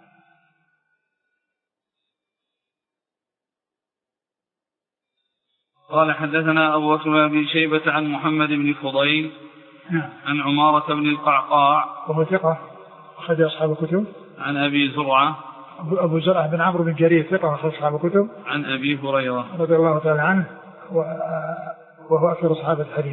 قال حدثنا أبو بكر بن أبي شيبة عن محمد بن فضيل نعم. عن عمارة بن القعقاع وهو ثقة أخرج أصحاب الكتب. عن أبي زرعة أبو زرعة بن عمرو بن جرير ثقة أخرج أصحاب الكتب. عن أبي هريرة رضي الله تعالى عنه وهو أكثر أصحاب الحديث.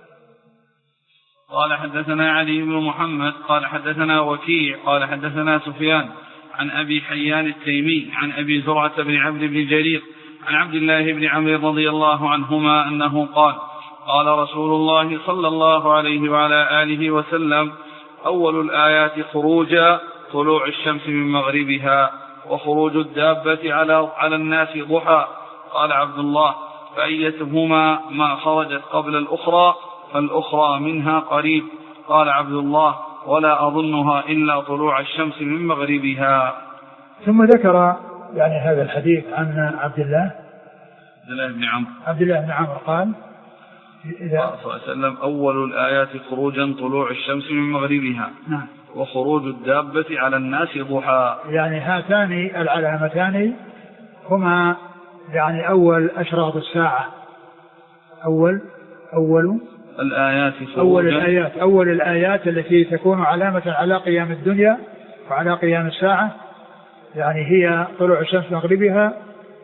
قال حدثنا علي بن محمد قال حدثنا وكيع قال حدثنا سفيان عن أبي حيان التيمي عن أبي زرعة بن عبد بن جرير عن عبد الله بن عمرو رضي الله عنهما أنه قال: قال رسول الله صلى الله عليه وعلى آله وسلم: أول الآيات خروجا طلوع الشمس من مغربها، وخروج الدابة على على الناس ضحى. قال عبد الله: فأيتهما ما خرجت قبل الأخرى فالأخرى منها قريب. قال عبد الله: ولا أظنها إلا طلوع الشمس من مغربها. ثم ذكر يعني هذا الحديث عن عبد الله عبد الله بن عمرو عبد الله بن عمرو قال إذا صلى الله عليه وسلم: أول الآيات خروجا طلوع الشمس من مغربها. نعم. وخروج الدابة على الناس ضحى. يعني هاتان العلامتان هما يعني أول أشراط الساعة. أول أول الآيات أول الآيات أول الآيات التي تكون علامة على قيام الدنيا وعلى قيام الساعة، يعني هي طلوع الشمس مغربها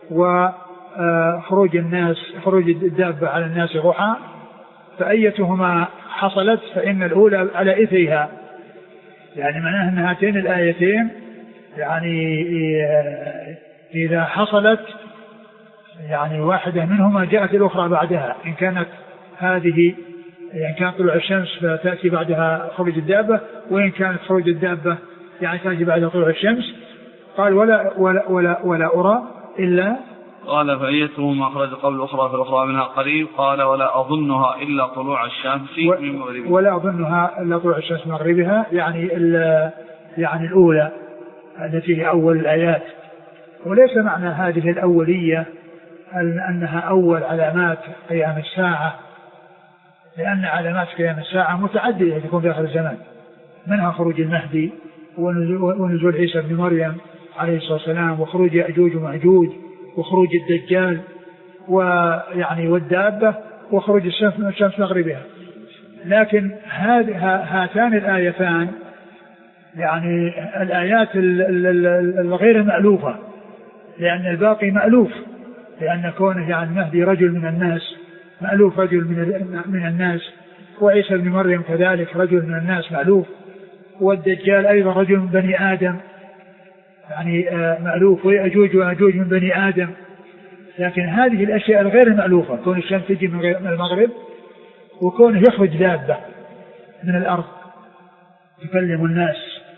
وخروج الناس خروج الدابة على الناس ضحى. فأيتهما حصلت فإن الأولى على إثرها، يعني معناه أن هاتين الآيتين يعني إذا حصلت يعني واحدة منهما جاءت الأخرى بعدها. إن كانت هذه يعني كان طلوع الشمس فتأتي بعدها خروج الدابة، وإن كانت خروج الدابة يعني تأتي بعد طلوع الشمس. قال ولا ولا ولا ولا أرى إلا قال فأيتهما أخرج قبل الأخرى في الأخرى منها قريب. قال ولا أظنها إلا طلوع الشمس من مغربها. ولا أظنها إلا طلوع الشمس من مغربها، يعني يعني الأولى التي هي أول الآيات. وليس معنى هذه الأولية أنها أول علامات قيام الساعة، لأن علامات قيام الساعة متعددة تكون في آخر الزمان، منها خروج المهدي ونزول عيسى بن مريم عليه الصلاة والسلام، وخروج يأجوج ومأجوج، وخروج الدجال، ويعني والدابة، وخروج الشمس مغربها. لكن هاتان الآيتان يعني الآيات الغير مألوفة، لأن الباقي مألوف، لأن كونه يعني المهدي رجل من الناس مألوف، رجل من الناس، وعيسى بن مريم كذلك رجل من الناس مألوف، والدجال أيضا رجل من بني آدم يعني مألوف، ويأجوج وأجوج من بني آدم. لكن هذه الأشياء الغير مألوفة، كون الشمس تجي من المغرب، وكونه يخرج دابة من الأرض تكلم الناس،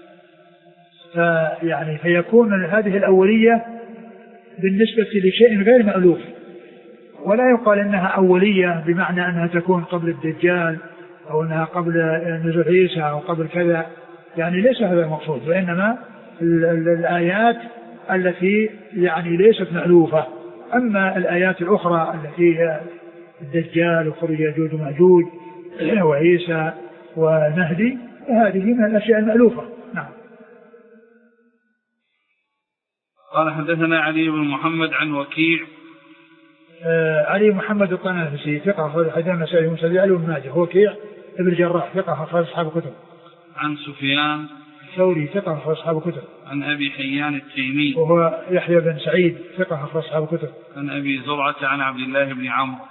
فيعني فيكون هذه الأولية بالنسبة لشيء غير مألوف. ولا يقال إنها أولية بمعنى أنها تكون قبل الدجال أو أنها قبل نزول عيسى أو قبل كذا، يعني ليس هذا المقصود، وإنما الآيات التي يعني ليست مألوفة. أما الآيات الأخرى التي هي الدجال وخروج يأجوج ومأجوج وعيسى والمهدي، هذه من الأشياء المألوفة. نعم. قال حدثنا علي بن محمد عن وكيع. آه علي محمد الطنافسي ثقة أخرج حديث النسائي ومسلم علي بن ماجه. وكيع ابن الجراح ثقة أخرج أصحاب كتب. عن سفيان الثوري ثقة أخرج أصحاب كتب. عن أبي حيان التيمي وهو يحيى بن سعيد ثقة أخرج أصحاب كتب. عن أبي زرعة عن عبد الله بن عمرو.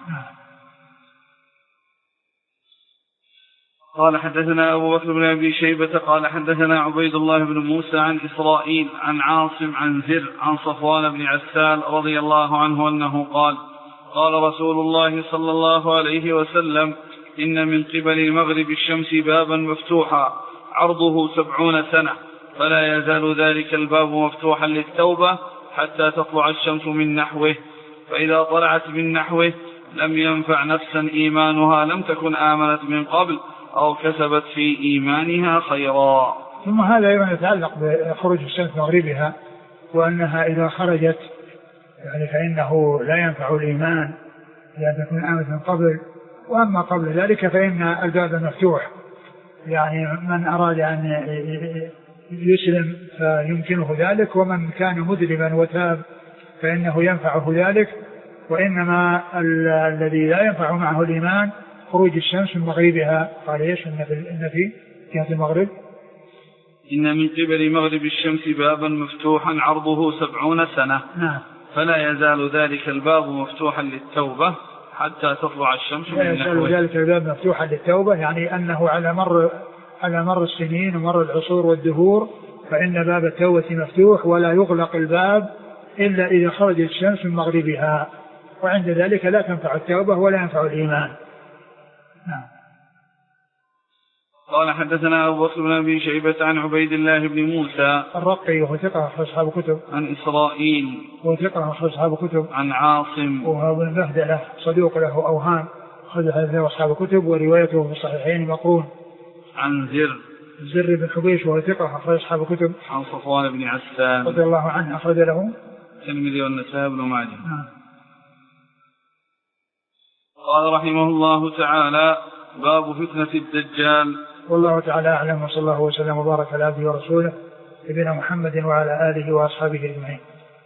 قال حدثنا أبو بكر بن أبي شيبة قال حدثنا عبيد الله بن موسى عن إسرائيل عن عاصم عن زر عن صفوان بن عسال رضي الله عنه أنه قال قال رسول الله صلى الله عليه وسلم: إن من قبل المغرب الشمس بابا مفتوحا عرضه سبعون سنة، فلا يزال ذلك الباب مفتوحا للتوبة حتى تطلع الشمس من نحوه، فإذا طلعت من نحوه لم ينفع نفسا إيمانها لم تكن آمنت من قبل أو كسبت في إيمانها خيرا. ثم هذا أيضا يتعلق بخروج الشمس مغربها، وأنها إذا خرجت يعني فإنه لا ينفع الإيمان لأن تكون آمنت من قبل، وأما قبل ذلك فإن الباب مفتوح، يعني من أراد أن يسلم فيمكنه ذلك، ومن كان مذنبا وتاب فإنه ينفعه ذلك. وإنما الذي لا ينفع معه الإيمان خروج الشمس من مغربها. قال ايش إن في جهة المغرب إن من قبل مغرب الشمس بابا مفتوحا عرضه سبعون سنة. نعم. فلا يزال ذلك الباب مفتوحا للتوبة حتى تطلع الشمس من نحوه. لا يزال ذلك الباب مفتوحا للتوبة، يعني أنه على مر على مر السنين ومر العصور والدهور فإن باب التوبة مفتوح، ولا يغلق الباب إلا إذا خرجت الشمس من مغربها، وعند ذلك لا تنفع التوبة ولا ينفع الإيمان. نعم. قال حدثنا أبو بكر بن أبي شيبة عن عبيد الله بن موسى الرقي وهو ثقة أخرج أصحاب كتب. عن إسرائيل وهو ثقة أخرج أصحاب كتب. عن عاصم وهو بن بهدلة صدوق له أوهام أخرج حديثه أصحاب كتب، وروايته في الصحيحين مقرون عن زر زر بن حبيش وهو ثقة أخرج أصحاب الكتب. عن صفوان بن عسان رضي الله عنه أخرج له الترمذي والنسائي بن ماجه. نعم. قال رحمه الله تعالى: باب فتنة الدجال. والله تعالى أعلم، وصلى الله وسلم وبارك على عبده ورسوله نبينا محمد وعلى آله وأصحابه أجمعين.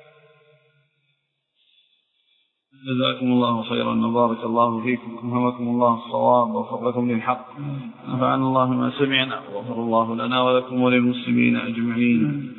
جزاكم الله خيرا وبارك الله فيكم، ألهمكم الله الصواب ووفقكم للحق، نفعنا الله ما سمعنا وغفر الله لنا ولكم وللمسلمين أجمعين.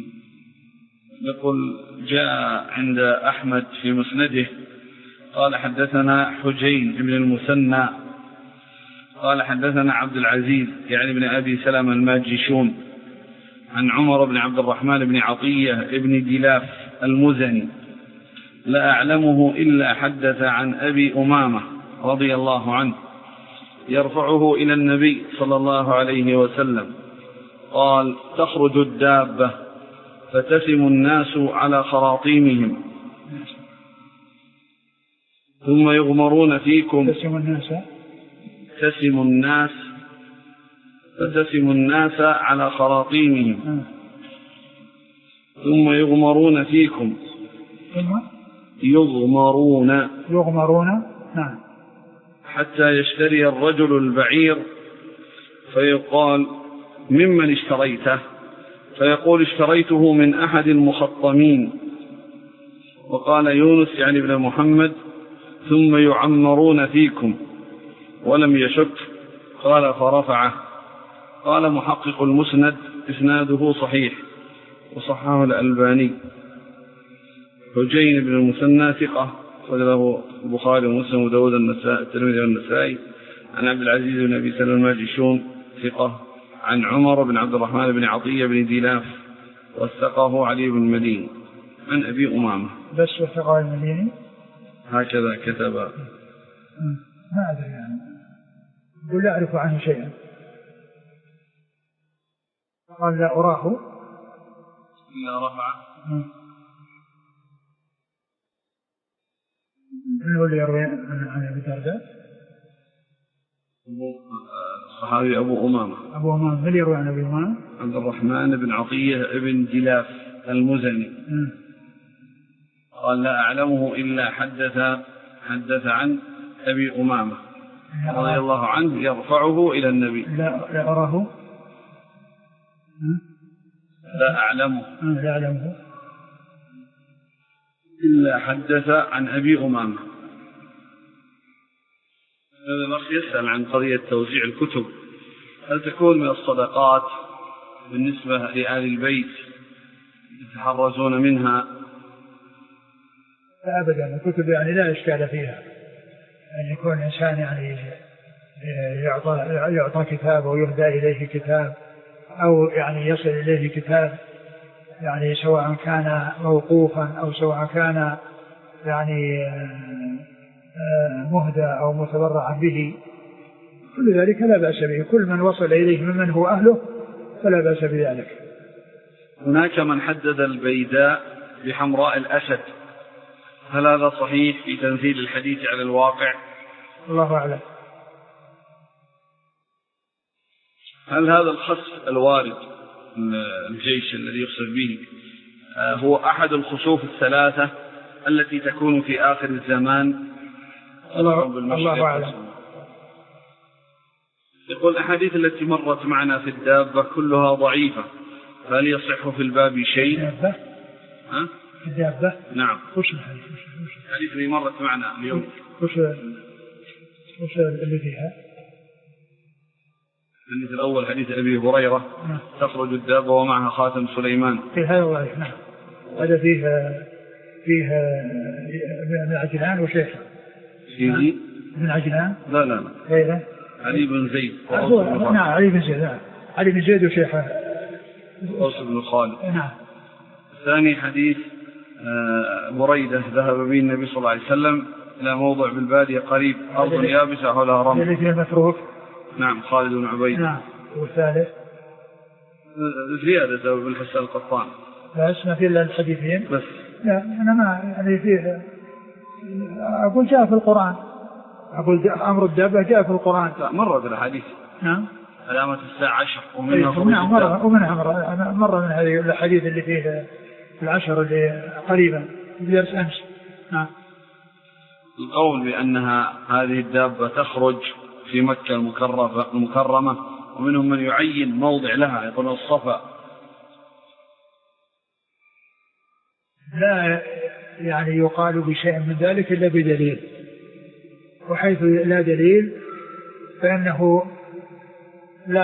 يقول: جاء عند أحمد في مسنده قال: حدثنا حجين بن المثنى قال: حدثنا عبد العزيز يعني بن أبي سلمة الماجشون عن عمر بن عبد الرحمن بن عطية بن دلاف المزني لا أعلمه إلا حدث عن أبي أمامة رضي الله عنه يرفعه إلى النبي صلى الله عليه وسلم قال: تخرج الدابة فتسم الناس على خراطيمهم ثم يغمرون فيكم تسم الناس تسم الناس فتسم الناس على خراطيمهم ثم يغمرون فيكم ثم يغمرون يغمرون نعم حتى يشتري الرجل البعير فيقال: ممن اشتريته؟ فيقول: اشتريته من أحد المخطمين. وقال يونس يعني ابن محمد: ثم يعمرون فيكم، ولم يشك. قال: فرفعه. قال محقق المسند: إسناده صحيح وصححه الألباني. حجين بن المثنى ثقة وله البخاري ومسلم وداود الترمذي والنسائي. عن عبد العزيز بن أبي سلمة الماجشون ثقة. عن عمر بن عبد الرحمن بن عطية بن دلاف وثقه علي بن المديني. عن أبي أمامة بس وثقه المديني هكذا كتب. ما أدري يعني، يقول لا أعرف عنه شيئا. قال: لا أراه إلا رفعه. من هو اللي يروي عن أبي الدرداء؟ الصحابي أبو أمامة. أبو أمامة. من اللي يروي عن أبي أمامة؟ عبد الرحمن بن عطية بن دلاف المزني. م. قال: لا أعلمه إلا حدث حدث عن أبي أمامة رضي الله عنه يرفعه إلى النبي. لا, لا أراه لا أعلمه لا أعلمه إلا حدث عن أبي أمامة. هذا الأخ يسأل عن قضية توزيع الكتب، هل تكون من الصدقات بالنسبة لآل البيت يتحرزون منها؟ لا أبدا، الكتب يعني لا إشكال فيها، أن يكون الإنسان يعني يعطى, يعطى كتاب أو يهدى إليه كتاب أو يعني يصل إليه كتاب، يعني سواء كان موقوفا أو سواء كان يعني مهدى أو متبرعا به، كل ذلك لا بأس به. كل من وصل إليه ممن هو أهله فلا بأس بذلك. هناك من حدد البيداء بحمراء الأسد، هل هذا صحيح في تنزيل الحديث على الواقع؟ الله أعلم. هل هذا الخسف الوارد الجيش الذي يخسف به هو أحد الخسوف الثلاثة التي تكون في آخر الزمان؟ الله, الله أعلم. يقول: الأحاديث التي مرت معنا في الدابة كلها ضعيفة، فهل يصح في الباب شيء؟ الدابة؟ ها؟ الدابة؟ نعم. وش الحديث؟ الحديث اللي مرت معنا اليوم. وش وش اللي فيها؟ الحديث الأول حديث أبي هريرة: نعم. تخرج الدابة ومعها خاتم سليمان. في هذا ضعيف. نعم. هذا فيه فيه ابن عجلان وشيخه. فيه ابن عجلان؟ لا لا لا. غيره. علي بن زيد. نعم علي بن زيد. علي بن زيد وشيخه أوس بن خالد. نعم. ثاني حديث بريدة ذهب به النبي صلى الله عليه وسلم إلى موضع بالبادية قريب أرض يابسة حولها رمل. الذي فيه المتروك. نعم خالد بن عبيد. نعم. والثالث زيادة بن حسان القطان. لا اسمه في إلا الحديثين بس. لا أنا ما يعني فيه، أقول جاء في القرآن، أقول أمر الدابة جاء في القرآن. لا مرة في الحديث. نعم. علامة الساعة عشر ومنها نعم مرة ومنها مرة, مرة من هذه الحديث اللي فيه العشر اللي قريبا بدرس أمس. نعم. القول بأنها هذه الدابة تخرج في مكة المكرمة ومنهم من يعين موضع لها يقول الصفا. لا يعني يقال بشيء من ذلك إلا بدليل، وحيث لا دليل فإنه لا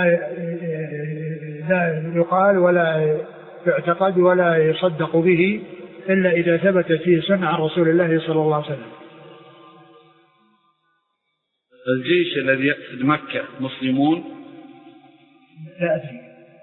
لا يقال ولا يعتقد ولا يصدق به إلا إذا ثبتت فيه سنة عن رسول الله صلى الله عليه وسلم. الجيش الذي يقصد مكة مسلمون؟ لا أدري.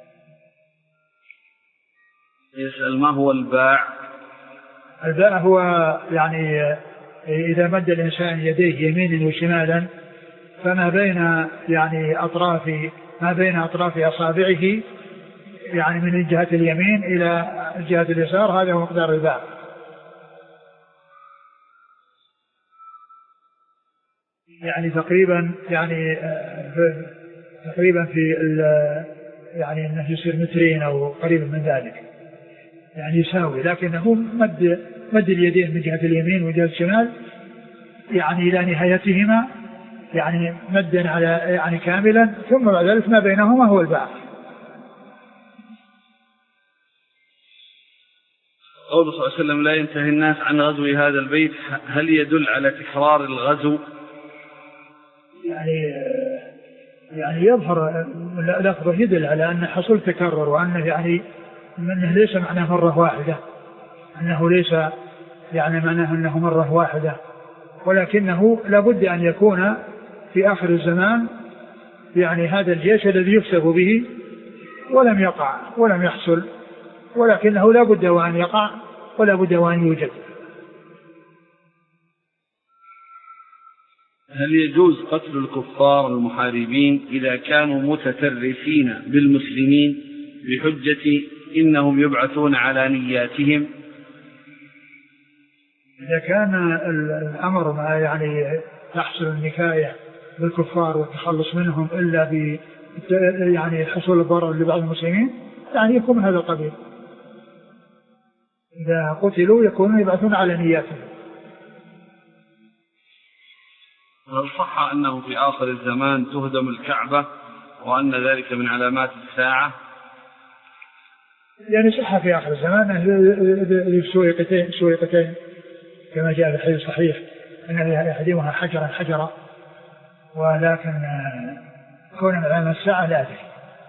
يسأل ما هو الباع؟ الباع هو يعني إذا مد الإنسان يديه يمينا وشمالا فما بين يعني أطراف ما بين أطراف أصابعه يعني من جهة اليمين إلى جهة اليسار، هذا هو مقدار الباع. يعني تقريبا يعني تقريبا في يعني انه يصير مترين او قريب من ذلك، يعني يساوي، لكنه مد مد اليدين من جهة اليمين وجهة الشمال يعني الى نهايتهما يعني مدا على يعني كاملا، ثم بعد ذلك ما بينهما هو الباع. قوله صلى الله عليه وسلم لا ينتهي الناس عن غزو هذا البيت، هل يدل على تكرار الغزو؟ يعني يعني يظهر لفظه يدل على أن حصل تكرر، وأنه يعني أنه ليس معناه مرة واحدة، أنه ليس يعني معناه أنه مرة واحدة، ولكنه لابد أن يكون في آخر الزمان يعني هذا الجيش الذي يكسب به ولم يقع ولم يحصل، ولكنه لابد وأن يقع ولابد وأن يوجد. هل يجوز قتل الكفار المحاربين إذا كانوا متترسين بالمسلمين بحجة إنهم يبعثون على نياتهم؟ إذا كان الأمر ما يعني تحصل النكاية بالكفار والتخلص منهم إلا ب يعني حصول الضرر لبعض المسلمين، يعني يكون هذا القبيل. إذا قتلوا يكونون يبعثون على نياتهم. هل صح أنه في آخر الزمان تهدم الكعبة وأن ذلك من علامات الساعة؟ يعني صح في آخر الزمان سويقتين سويقتين كما جاء في الحديث الصحيح أن يهدمها حجرا حجرا، ولكن كون من علامات الساعة لا أدري.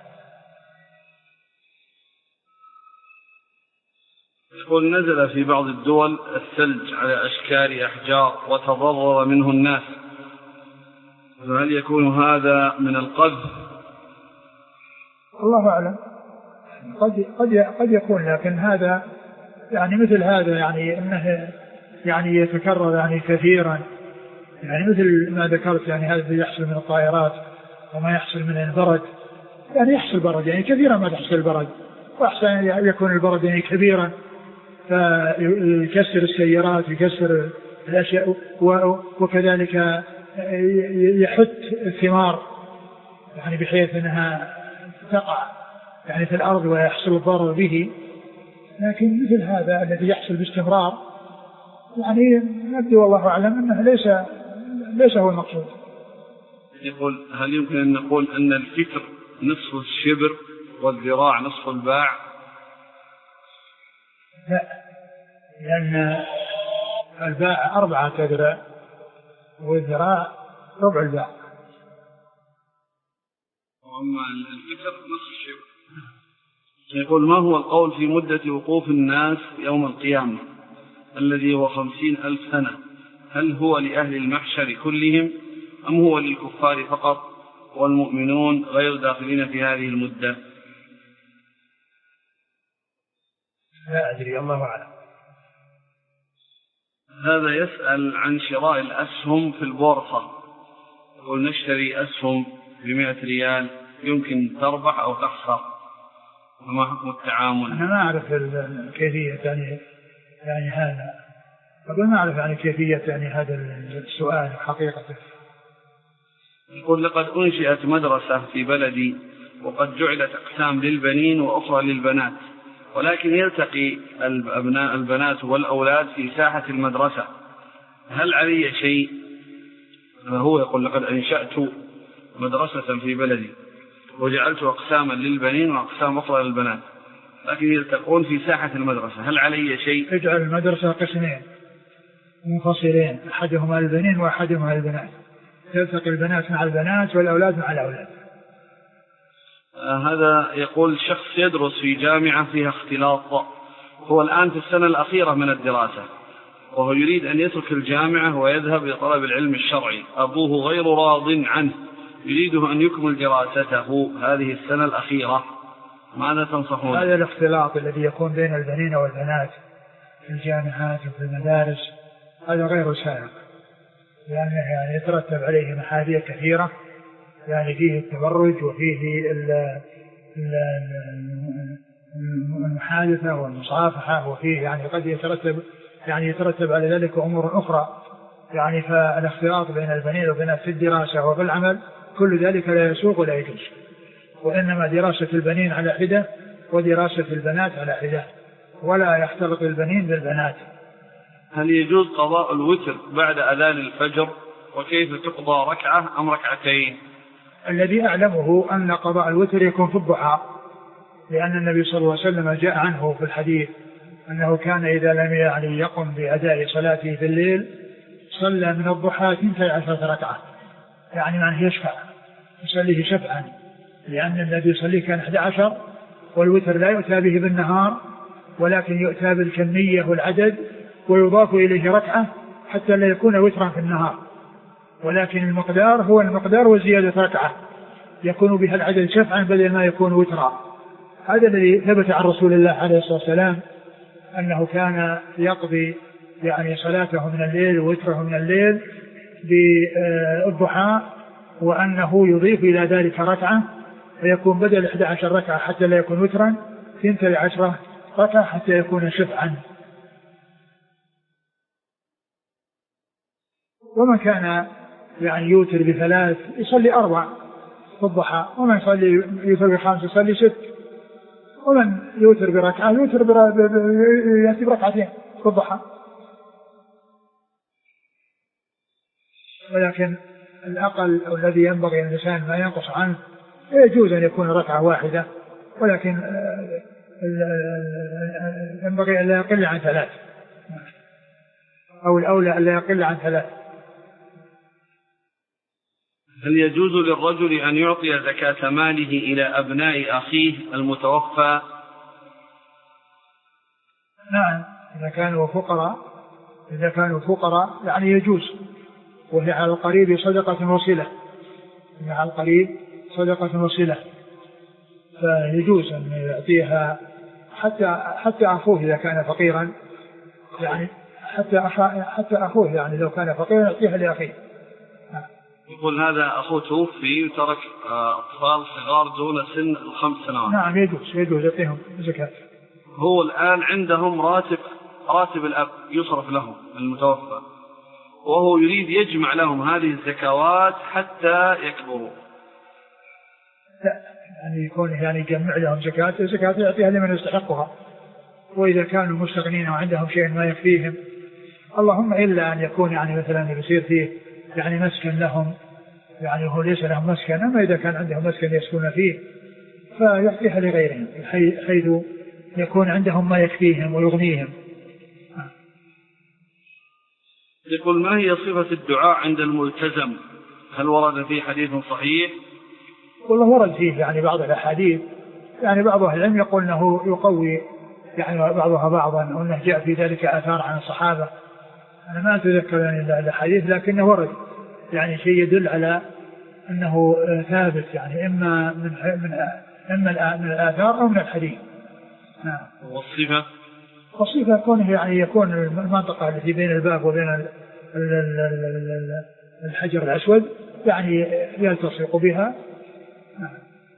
يقول نزل في بعض الدول الثلج على أشكال أحجار وتضرر منه الناس، فهل يكون هذا من القذف؟ الله أعلم، قد قد قد يكون، لكن هذا يعني مثل هذا يعني انه يعني يتكرر يعني كثيرا، يعني مثل ما ذكرت يعني هذا اللي يحصل من الطائرات وما يحصل من البرد، يعني يحصل برد يعني كثيرا ما تحصل البرد، وأحسن يكون البرد يعني كبيرا فيكسر السيارات ويكسر الأشياء، وكذلك يحت الثمار يعني بحيث أنها تقع يعني في الأرض ويحصل الضرر به. لكن مثل هذا الذي يحصل باستمرار يعني نبدو والله أعلم أنه ليس ليس هو المقصود. يقول هل يمكن أن نقول أن الفكر نصف الشبر والذراع نصف الباع؟ لا، لأن الباع أربعة أذرع والذراع ربع الباع. وأما الفكر نصف الشبر. يقول ما هو القول في مدة وقوف الناس يوم القيامة الذي هو خمسين ألف سنة؟ هل هو لأهل المحشر كلهم أم هو للكفار فقط والمؤمنون غير داخلين في هذه المدة؟ لا أدري، الله أعلم. هذا يسأل عن شراء الأسهم في البورصة، يقول نشتري أسهم بمئة ريال يمكن تربح أو تخسر، وما حكم التعامل؟ أنا ما أعرف الكيفية يعني يعني هذا، أقول ما أعرف يعني كيفية يعني هذا السؤال حقيقة. يقول لقد أنشئت مدرسة في بلدي وقد جعلت أقسام للبنين وأخرى للبنات، ولكن يلتقي الأبناء البنات والأولاد في ساحة المدرسة، هل علي شيء؟ هو يقول لقد أنشأت مدرسة في بلدي وجعلت أقساما للبنين وأقسام أخرى للبنات، لكن يلتقون في ساحة المدرسة، هل علي شيء؟ اجعل المدرسة قسمين منفصلين، أحدهما البنين وأحدهما البنات، يلتقي البنات مع البنات والأولاد مع الأولاد. آه هذا يقول شخص يدرس في جامعة فيها اختلاط، هو الآن في السنة الأخيرة من الدراسة، وهو يريد أن يترك الجامعة ويذهب لطلب العلم الشرعي، أبوه غير راض عنه، يريده أن يكمل دراسته هذه السنة الأخيرة، ماذا تنصحون؟ هذا الاختلاط الذي يكون بين البنين والبنات في الجامعات وفي المدارس هذا غير سائغ، لأنه يعني يترتب عليه محاذير كثيرة، يعني فيه التبرج وفيه المحادثة والمصافحة، وفيه يعني قد يترتب يعني يترتب على ذلك أمور أخرى، يعني فالاختلاط بين البنين والبنات في الدراسة وفي العمل كل ذلك لا يسوق ولا يجوز، وإنما دراسة البنين على حدة ودراسة البنات على حدة، ولا يختلط البنين بالبنات. هل يجوز قضاء الوتر بعد أذان الفجر؟ وكيف تقضى، ركعة أم ركعتين؟ الذي أعلمه أن قضاء الوتر يكون في الضحى، لأن النبي صلى الله عليه وسلم جاء عنه في الحديث أنه كان إذا لم يعني يقم بأداء صلاته في الليل صلى من الضحى اثنتي عشرة ركعة، يعني معنى يشفع يصليه شفعا، لأن الذي يصليه كان أحد عشر، والوتر لا يؤتى به بالنهار ولكن يؤتى بالكمية والعدد ويضاف إليه ركعة حتى لا يكون وترا في النهار، ولكن المقدار هو المقدار وزيادة ركعة يكون بها العدد شفعا بدل ما يكون وترا. هذا الذي ثبت عن رسول الله عليه الصلاة والسلام أنه كان يقضي يعني صلاته من الليل ووتره من الليل بالضحى، وأنه يضيف إلى ذلك ركعة فيكون بدل إحدى عشر ركعة حتى لا يكون وترا اثنتي عشرة ركعة حتى يكون شفعا. ومن كان يعني يوتر بثلاث يصلي أربع في الضحى، ومن يصلي يوتر بخمس يصلي ست، ومن يوتر بركعة يوتر يأتي بركعتين في الضحى. ولكن الأقل أو الذي ينبغي الإنسان ما ينقص عنه يجوز أن يكون ركعة واحدة، ولكن ينبغي أن لا يقل عن ثلاث، أو الأولى أن لا يقل عن ثلاث. هل يجوز للرجل أن يعطي زكاة ماله إلى أبناء أخيه المتوفى؟ نعم، إذا كانوا فقراء إذا كانوا فقراء يعني يجوز، وهي على القريب صدقة وصلة، هي على القريب صدقة وصلة، فيجوز أن يعطيها حتى حتى أخوه إذا كان فقيرا، يعني حتى حتى أخوه يعني لو كان فقيرا يعطيها لأخيه. يقول هذا أخوه توفي وترك أطفال صغار دون سن الخمس سنوات. نعم يجوز يجوز يعطيهم زكاة. هو الآن عندهم راتب راتب الأب يصرف لهم المتوفى، وهو يريد يجمع لهم هذه الزكوات حتى يكبروا. لا يعني يكون يعني يجمع لهم زكاة، الزكاة يعطيها لمن يستحقها، وإذا كانوا مستغنين وعندهم شيء ما يكفيهم، اللهم إلا أن يكون يعني مثلا يصير فيه يعني مسكن لهم، يعني هو ليس لهم مسكن، أما إذا كان عندهم مسكن يسكنون فيه فيعطيها لغيرهم حيث يكون عندهم ما يكفيهم ويغنيهم. يقول ما هي صفة الدعاء عند الملتزم؟ هل ورد فيه حديث صحيح؟ والله ورد فيه يعني بعض الأحاديث، يعني بعض أهل العلم يقول أنه يقوي يعني بعضها بعضا، وأنه جاء في ذلك آثار عن الصحابة. أنا ما أتذكر يعني الحديث، لكنه ورد يعني شيء يدل على أنه ثابت، يعني إما من من إما من الآثار أو من الحديث. نعم. والصفة؟ والصفة كونه يعني يكون المنطقة التي بين الباب وبين الحجر الأسود يعني يلتصق بها. نعم.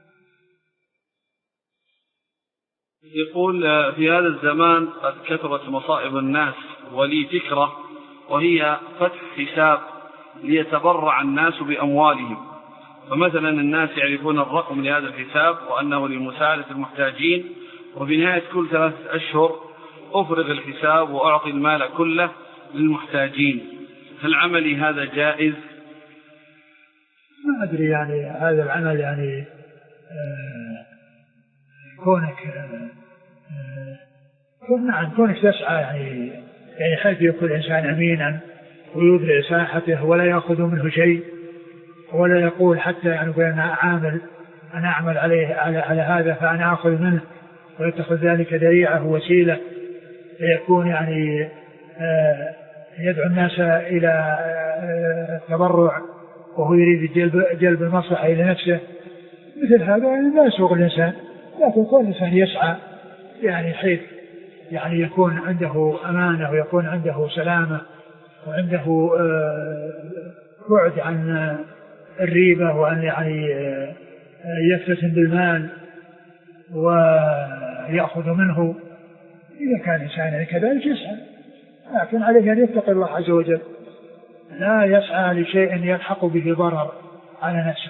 يقول في هذا الزمان قد كثرت مصائب الناس، ولي فكرة وهي فتح حساب ليتبرع الناس بأموالهم، فمثلا الناس يعرفون الرقم لهذا الحساب وأنه لمساعدة المحتاجين، وفي نهاية كل ثلاثة أشهر أفرغ الحساب وأعطي المال كله للمحتاجين، هل عملي هذا جائز؟ ما أدري يعني هذا العمل يعني آه كونك آه آه نعم كونك تسعى يعني يعني حيث يكون الإنسان أمينا ويدري ساحته ولا يأخذ منه شيء ولا يقول حتى يعني أنا عامل أنا أعمل عليه على, على هذا فأنا أخذ منه ويتخذ ذلك ذريعة وسيلة فيكون يعني آه يدعو الناس إلى آه التبرع وهو يريد جلب, جلب المصلحة إلى نفسه. مثل هذا يعني لا يسوغ الإنسان، لكن كل إنسان يسعى يعني حيث يعني يكون عنده أمانة ويكون عنده سلامة وعنده بعد عن الريبة وأن يعني يفتتن بالمال ويأخذ منه. إذا كان إنسان كذلك يسعى، لكن عليه أن يتقي الله عز وجل، لا يسعى لشيء يلحق به ضرر على نفسه.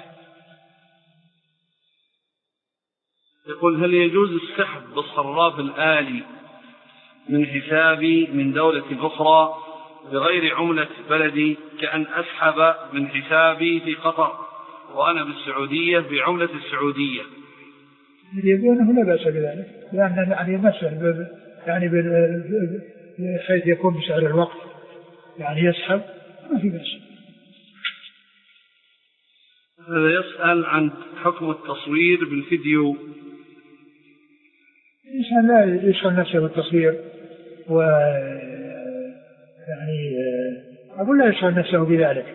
يقول هل يجوز السحب بالصراف الآلي من حسابي من دولة أخرى بغير عملة بلدي، كأن أسحب من حسابي في قطر وأنا بالسعودية بعملة السعودية؟ يقول أنه لا بأس بذلك، لأن يعني يمثل يعني حيث يكون بسعر الوقت يعني يسحب ما في بأس. هذا يسأل عن حكم التصوير بالفيديو. الإنسان لا يشغل نفسه بالتصوير و يعني أقول لا يشغل نفسه بذلك.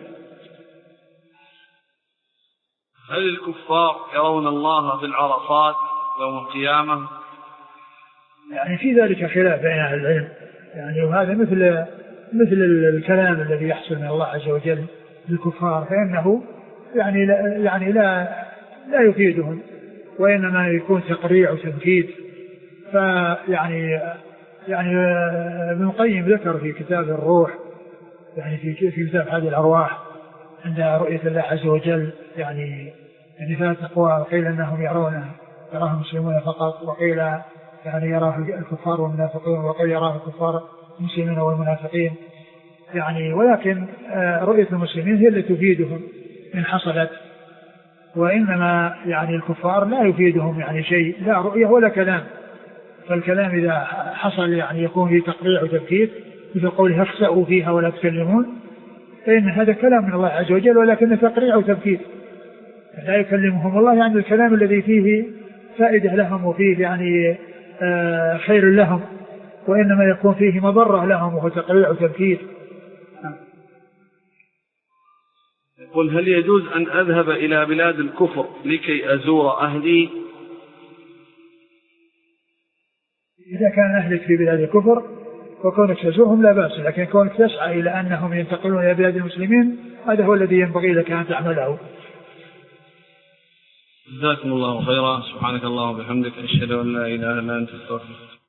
هل الكفار يرون الله في العرصات يوم القيامة؟ يعني في ذلك خلاف بين أهل العلم يعني، وهذا مثل مثل الكلام الذي يحصل من الله عز وجل للكفار، فإنه يعني لا يعني لا لا يفيدهم وإنما يكون تقريع وتنكيد. فيعني يعني ابن القيم ذكر في كتاب الروح يعني في في كتاب هذه الأرواح عند رؤية الله عز وجل يعني يعني ثلاث أقوال، وقيل أنهم يرون يراه المسلمون فقط، وقيل يعني يراه الكفار والمنافقين، وقيل يراه الكفار المسلمين والمنافقين يعني. ولكن رؤية المسلمين هي التي تفيدهم إن حصلت، وإنما يعني الكفار لا يفيدهم يعني شيء، لا رؤية ولا كلام. فالكلام إذا حصل يعني يكون فيه تقريع وتبكيت مثل قوله اخسأوا فيها ولا تكلمون، فإن هذا كلام من الله عز وجل ولكن تقريع وتبكيت، لا يكلمهم الله يعني الكلام الذي فيه فائدة لهم وفيه يعني آه خير لهم، وإنما يكون فيه مضرة لهم وهو تقريع وتبكيت. يقول هل يجوز أن أذهب إلى بلاد الكفر لكي أزور أهلي؟ إذا كان أهلك في بلاد الكفر وكونك تزورهم لا بأس، لكن كونك تسعى إلى أنهم ينتقلون إلى بلاد المسلمين هذا هو الذي ينبغي لك أن تعمله. جزاكم الله خيرا، سبحانك اللهم وبحمدك، أشهد أن لا إله إلا أنت، أستغفرك.